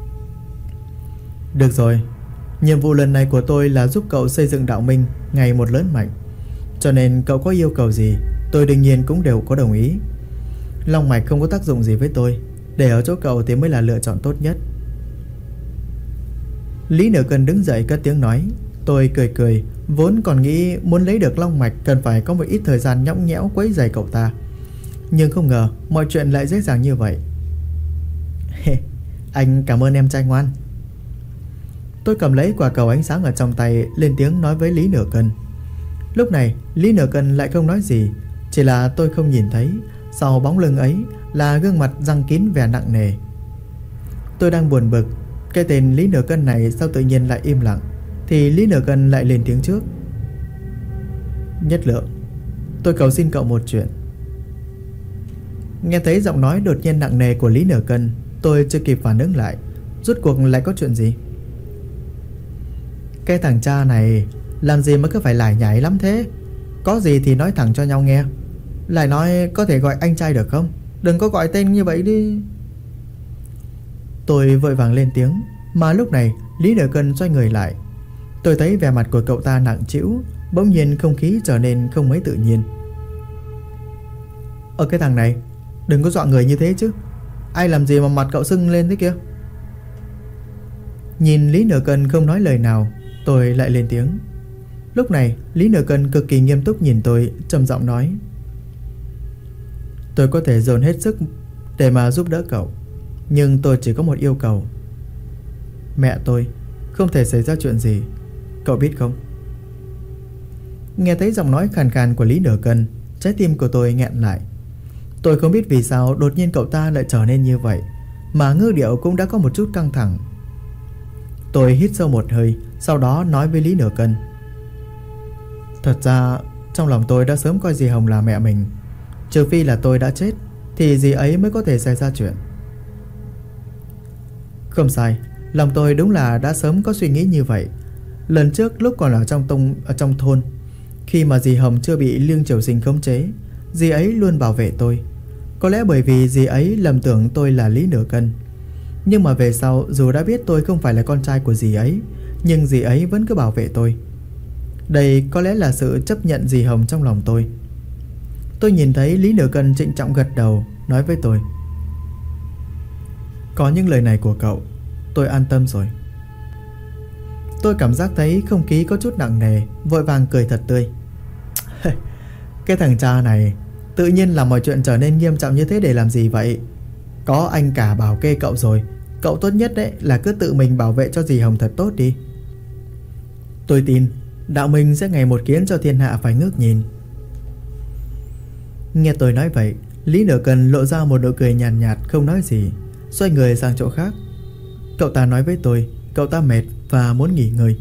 Được rồi, nhiệm vụ lần này của tôi là giúp cậu xây dựng đạo minh ngày một lớn mạnh. Cho nên cậu có yêu cầu gì, tôi đương nhiên cũng đều có đồng ý. Long mạch không có tác dụng gì với tôi, để ở chỗ cậu thì mới là lựa chọn tốt nhất. Lý Nửa Cân đứng dậy cất tiếng nói. Tôi cười cười, vốn còn nghĩ muốn lấy được long mạch cần phải có một ít thời gian nhõng nhẽo quấy rầy cậu ta, nhưng không ngờ mọi chuyện lại dễ dàng như vậy. Anh cảm ơn em trai ngoan. Tôi cầm lấy quả cầu ánh sáng ở trong tay, lên tiếng nói với Lý Nửa Cân. Lúc này Lý Nửa Cân lại không nói gì, chỉ là tôi không nhìn thấy sau bóng lưng ấy là gương mặt răng kín vẻ nặng nề. Tôi đang buồn bực, cái tên Lý Nửa Cân này sao tự nhiên lại im lặng, thì Lý Nửa Cân lại lên tiếng trước. Nhất Lượng, tôi cầu xin cậu một chuyện. Nghe thấy giọng nói đột nhiên nặng nề của Lý Nửa Cân, tôi chưa kịp phản ứng lại, rốt cuộc lại có chuyện gì? Cái thằng cha này làm gì mà cứ phải lải nhải lắm thế? Có gì thì nói thẳng cho nhau nghe. Lại nói có thể gọi anh trai được không? Đừng có gọi tên như vậy đi. Tôi vội vàng lên tiếng, mà lúc này Lý Nửa Cân xoay người lại. Tôi thấy vẻ mặt của cậu ta nặng trĩu, bỗng nhiên không khí trở nên không mấy tự nhiên. Cái thằng này, đừng có dọa người như thế chứ. Ai làm gì mà mặt cậu sưng lên thế kia? Nhìn Lý Nửa Cân không nói lời nào, tôi lại lên tiếng. Lúc này Lý Nửa Cân cực kỳ nghiêm túc nhìn tôi, trầm giọng nói. Tôi có thể dồn hết sức để mà giúp đỡ cậu, nhưng tôi chỉ có một yêu cầu. Mẹ tôi không thể xảy ra chuyện gì, cậu biết không? Nghe thấy giọng nói khàn khàn của Lý Nửa Cân, trái tim của tôi nghẹn lại. Tôi không biết vì sao đột nhiên cậu ta lại trở nên như vậy, mà ngữ điệu cũng đã có một chút căng thẳng. Tôi hít sâu một hơi, sau đó nói với Lý Nửa Cân. Thật ra trong lòng tôi đã sớm coi dì Hồng là mẹ mình. Trừ phi là tôi đã chết thì dì ấy mới có thể xảy ra chuyện. Không sai, lòng tôi đúng là đã sớm có suy nghĩ như vậy. Lần trước lúc còn ở trong thôn, khi mà dì Hồng chưa bị Lương Triều Sinh khống chế, dì ấy luôn bảo vệ tôi. Có lẽ bởi vì dì ấy lầm tưởng tôi là Lý Nửa Cân. Nhưng mà về sau, dù đã biết tôi không phải là con trai của dì ấy, nhưng dì ấy vẫn cứ bảo vệ tôi. Đây có lẽ là sự chấp nhận dì Hồng trong lòng tôi. Tôi nhìn thấy Lý Nửa Cân trịnh trọng gật đầu, nói với tôi. Có những lời này của cậu, tôi an tâm rồi. Tôi cảm giác thấy không khí có chút nặng nề, vội vàng cười thật tươi. Cái thằng cha này tự nhiên làm mọi chuyện trở nên nghiêm trọng như thế để làm gì vậy? Có anh cả bảo kê cậu rồi, cậu tốt nhất đấy là cứ tự mình bảo vệ cho dì Hồng thật tốt đi. Tôi tin đạo minh sẽ ngày một khiến cho thiên hạ phải ngước nhìn. Nghe tôi nói vậy, Lý Nửa Cân lộ ra một nụ cười nhàn nhạt, không nói gì, xoay người sang chỗ khác. Cậu ta nói với tôi, cậu ta mệt và muốn nghỉ ngơi.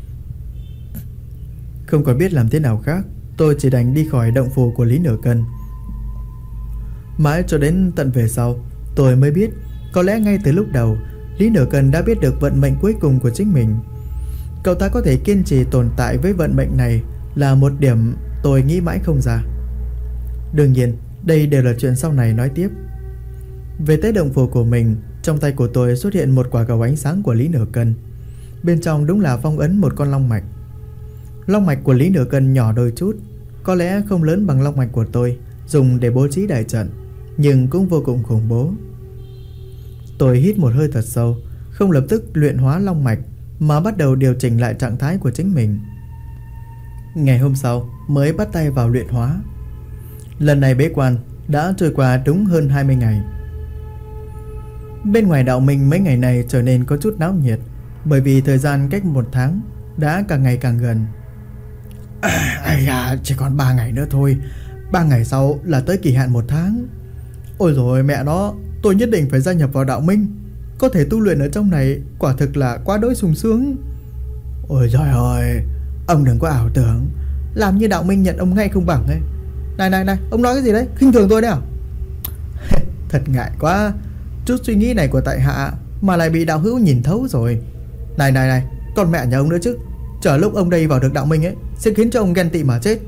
Không còn biết làm thế nào khác, tôi chỉ đành đi khỏi động phủ của Lý Nửa Cân. Mãi cho đến tận về sau, tôi mới biết có lẽ ngay từ lúc đầu Lý Nửa Cân đã biết được vận mệnh cuối cùng của chính mình. Cậu ta có thể kiên trì tồn tại với vận mệnh này là một điểm tôi nghĩ mãi không ra. Đương nhiên đây đều là chuyện sau này nói tiếp. Về tới động phủ của mình, trong tay của tôi xuất hiện một quả cầu ánh sáng của Lý Nửa Cân. Bên trong đúng là phong ấn một con long mạch. Long mạch của Lý Nửa Cân nhỏ đôi chút, có lẽ không lớn bằng long mạch của tôi, dùng để bố trí đại trận, nhưng cũng vô cùng khủng bố. Tôi hít một hơi thật sâu, không lập tức luyện hóa long mạch, mà bắt đầu điều chỉnh lại trạng thái của chính mình. Ngày hôm sau mới bắt tay vào luyện hóa. Lần này bế quan đã trôi qua đúng hơn 20 ngày. Bên ngoài đạo minh mấy ngày này trở nên có chút náo nhiệt, bởi vì thời gian cách 1 tháng đã càng ngày càng gần. Chỉ còn 3 ngày nữa thôi, 3 ngày sau là tới kỳ hạn 1 tháng. Ôi dồi mẹ nó, tôi nhất định phải gia nhập vào đạo minh. Có thể tu luyện ở trong này quả thực là quá đỗi sung sướng. Ôi trời ơi, ông đừng có ảo tưởng, làm như đạo minh nhận ông ngay không bằng ấy. Này, ông nói cái gì đấy, khinh thường tôi đấy à? Thật ngại quá, chút suy nghĩ này của tại hạ mà lại bị đạo hữu nhìn thấu rồi. Này, con mẹ nhà ông nữa chứ. Chờ lúc ông đây vào được đạo minh ấy, sẽ khiến cho ông ghen tị mà chết.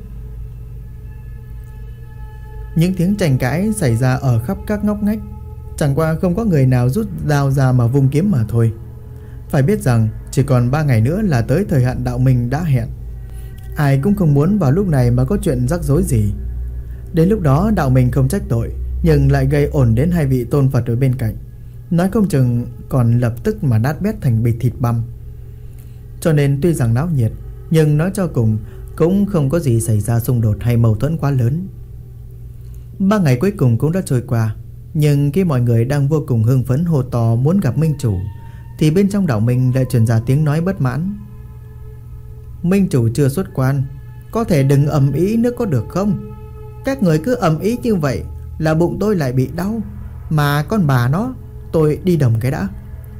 Những tiếng tranh cãi xảy ra ở khắp các ngóc ngách. Chẳng qua không có người nào rút dao ra mà vung kiếm mà thôi. Phải biết rằng chỉ còn 3 ngày nữa là tới thời hạn đạo minh đã hẹn. Ai cũng không muốn vào lúc này mà có chuyện rắc rối gì. Đến lúc đó đạo minh không trách tội, nhưng lại gây ổn đến hai vị tôn Phật ở bên cạnh. Nói không chừng còn lập tức mà nát bét thành bịch thịt băm. Cho nên tuy rằng náo nhiệt, nhưng nói cho cùng cũng không có gì xảy ra xung đột hay mâu thuẫn quá lớn. 3 ngày cuối cùng cũng đã trôi qua. Nhưng khi mọi người đang vô cùng hưng phấn hô to muốn gặp minh chủ, thì bên trong đạo minh lại truyền ra tiếng nói bất mãn. Minh chủ chưa xuất quan, có thể đừng ầm ĩ nữa có được không? Các người cứ ầm ĩ như vậy là bụng tôi lại bị đau. Mà con bà nó, tôi đi đồng cái đã.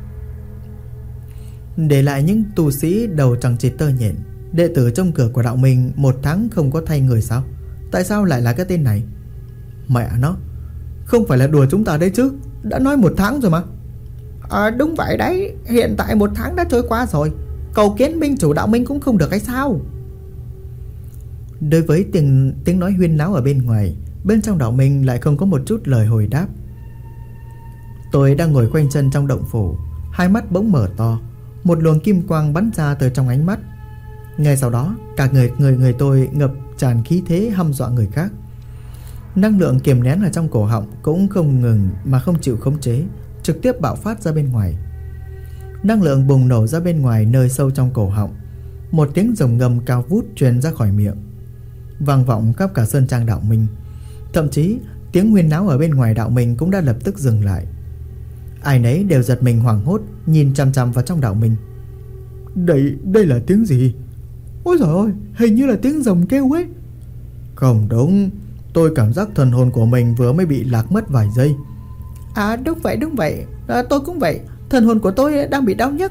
Để lại những tu sĩ đầu trắng chịt tơ nhện, đệ tử trong cửa của đạo minh 1 tháng không có thay người sao? Tại sao lại là cái tên này? Mẹ nó, không phải là đùa chúng ta đấy chứ? Đã nói 1 tháng rồi mà. Đúng vậy đấy, hiện tại 1 tháng đã trôi qua rồi. Cầu kiến minh chủ đạo minh cũng không được hay sao? Đối với tiếng nói huyên náo ở bên ngoài, bên trong đạo minh lại không có một chút lời hồi đáp. Tôi đang ngồi khoanh chân trong động phủ, hai mắt bỗng mở to, một luồng kim quang bắn ra từ trong ánh mắt. Ngay sau đó, cả người tôi ngập tràn khí thế hăm dọa người khác. Năng lượng kiềm nén ở trong cổ họng cũng không ngừng mà không chịu khống chế, trực tiếp bạo phát ra bên ngoài. Năng lượng bùng nổ ra bên ngoài nơi sâu trong cổ họng. Một tiếng rồng ngầm cao vút truyền ra khỏi miệng, vang vọng khắp cả sơn trang đạo minh. Thậm chí tiếng huyên náo ở bên ngoài đạo minh cũng đã lập tức dừng lại. Ai nấy đều giật mình hoảng hốt, nhìn chằm chằm vào trong đạo minh. Đây là tiếng gì? Ôi giời ơi, hình như là tiếng rồng kêu ấy. Không đúng, tôi cảm giác thần hồn của mình vừa mới bị lạc mất vài giây. Đúng vậy, tôi cũng vậy. Thần hồn của tôi đang bị đau nhức.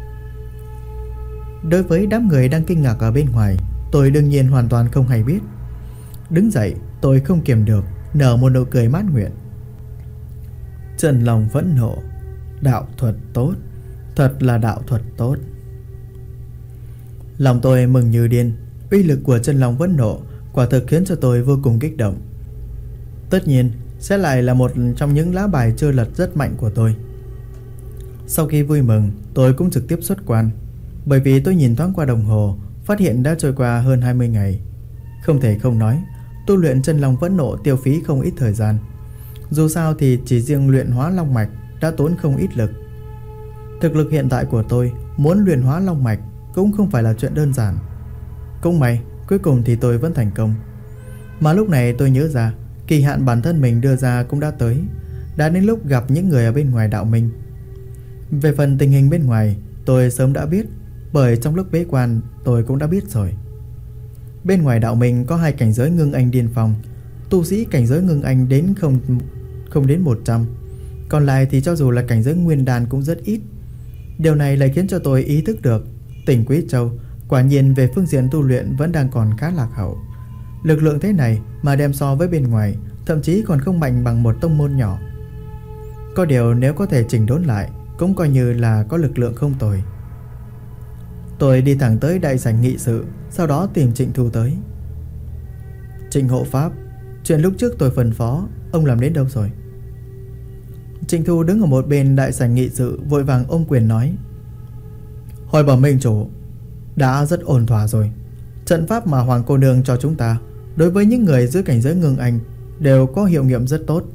Đối với đám người đang kinh ngạc ở bên ngoài, tôi đương nhiên hoàn toàn không hay biết. Đứng dậy, tôi không kiềm được, nở một nụ cười mãn nguyện. Chân lòng vẫn nộ, đạo thuật tốt, thật là đạo thuật tốt. Lòng tôi mừng như điên. Uy lực của chân lòng vẫn nộ quả thực khiến cho tôi vô cùng kích động. Tất nhiên sẽ lại là một trong những lá bài chơi lật rất mạnh của tôi. Sau khi vui mừng, tôi cũng trực tiếp xuất quan. Bởi vì tôi nhìn thoáng qua đồng hồ, phát hiện đã trôi qua hơn 20 ngày. Không thể không nói, tu luyện chân long vẫn nộ tiêu phí không ít thời gian. Dù sao thì chỉ riêng luyện hóa long mạch đã tốn không ít lực. Thực lực hiện tại của tôi, muốn luyện hóa long mạch cũng không phải là chuyện đơn giản. Cũng may, cuối cùng thì tôi vẫn thành công. Mà lúc này tôi nhớ ra, kỳ hạn bản thân mình đưa ra cũng đã tới. Đã đến lúc gặp những người ở bên ngoài đạo minh. Về phần tình hình bên ngoài, tôi sớm đã biết, bởi trong lúc bế quan tôi cũng đã biết rồi. Bên ngoài đạo minh có 2 cảnh giới ngưng anh điên phong. Tu sĩ cảnh giới ngưng anh đến không đến 100. Còn lại thì cho dù là cảnh giới nguyên đan cũng rất ít. Điều này lại khiến cho tôi ý thức được Tỉnh Quý Châu quả nhiên về phương diện tu luyện vẫn đang còn khá lạc hậu. Lực lượng thế này mà đem so với bên ngoài, thậm chí còn không mạnh bằng một tông môn nhỏ. Có điều nếu có thể chỉnh đốn lại, cũng coi như là có lực lượng không tồi. Tôi đi thẳng tới đại sảnh nghị sự, sau đó tìm Trịnh Thu tới. Trịnh hộ pháp, chuyện lúc trước tôi phân phó, ông làm đến đâu rồi? Trịnh Thu đứng ở một bên đại sảnh nghị sự, vội vàng ôm quyền nói. Hồi bẩm minh chủ, đã rất ổn thỏa rồi. Trận pháp mà Hoàng cô nương cho chúng ta, đối với những người dưới cảnh giới ngưng anh, đều có hiệu nghiệm rất tốt.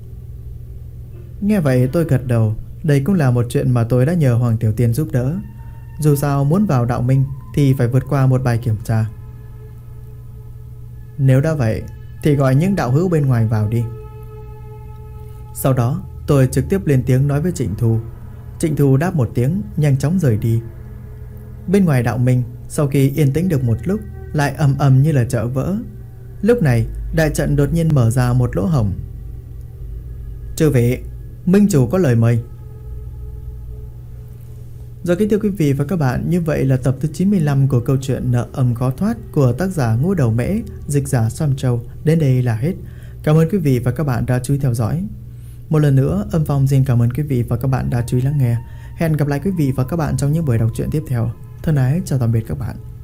Nghe vậy tôi gật đầu. Đây cũng là một chuyện mà tôi đã nhờ Hoàng Tiểu Tiên giúp đỡ. Dù sao muốn vào đạo minh thì phải vượt qua một bài kiểm tra. Nếu đã vậy thì gọi những đạo hữu bên ngoài vào đi. Sau đó tôi trực tiếp lên tiếng nói với Trịnh Thu. Trịnh Thu đáp một tiếng, nhanh chóng rời đi. Bên ngoài đạo minh, sau khi yên tĩnh được một lúc, lại ầm ầm như là chợ vỡ. Lúc này đại trận đột nhiên mở ra một lỗ hổng. Chư vị, minh chủ có lời mời. Rồi kính thưa quý vị và các bạn, như vậy là tập thứ 95 của câu chuyện Nợ Âm Khó Thoát của tác giả Ngô Đầu Mễ, dịch giả Sam Châu đến đây là hết. Cảm ơn quý vị và các bạn đã chú ý theo dõi. Một lần nữa, Âm Phong xin cảm ơn quý vị và các bạn đã chú ý lắng nghe. Hẹn gặp lại quý vị và các bạn trong những buổi đọc truyện tiếp theo. Thân ái chào tạm biệt các bạn.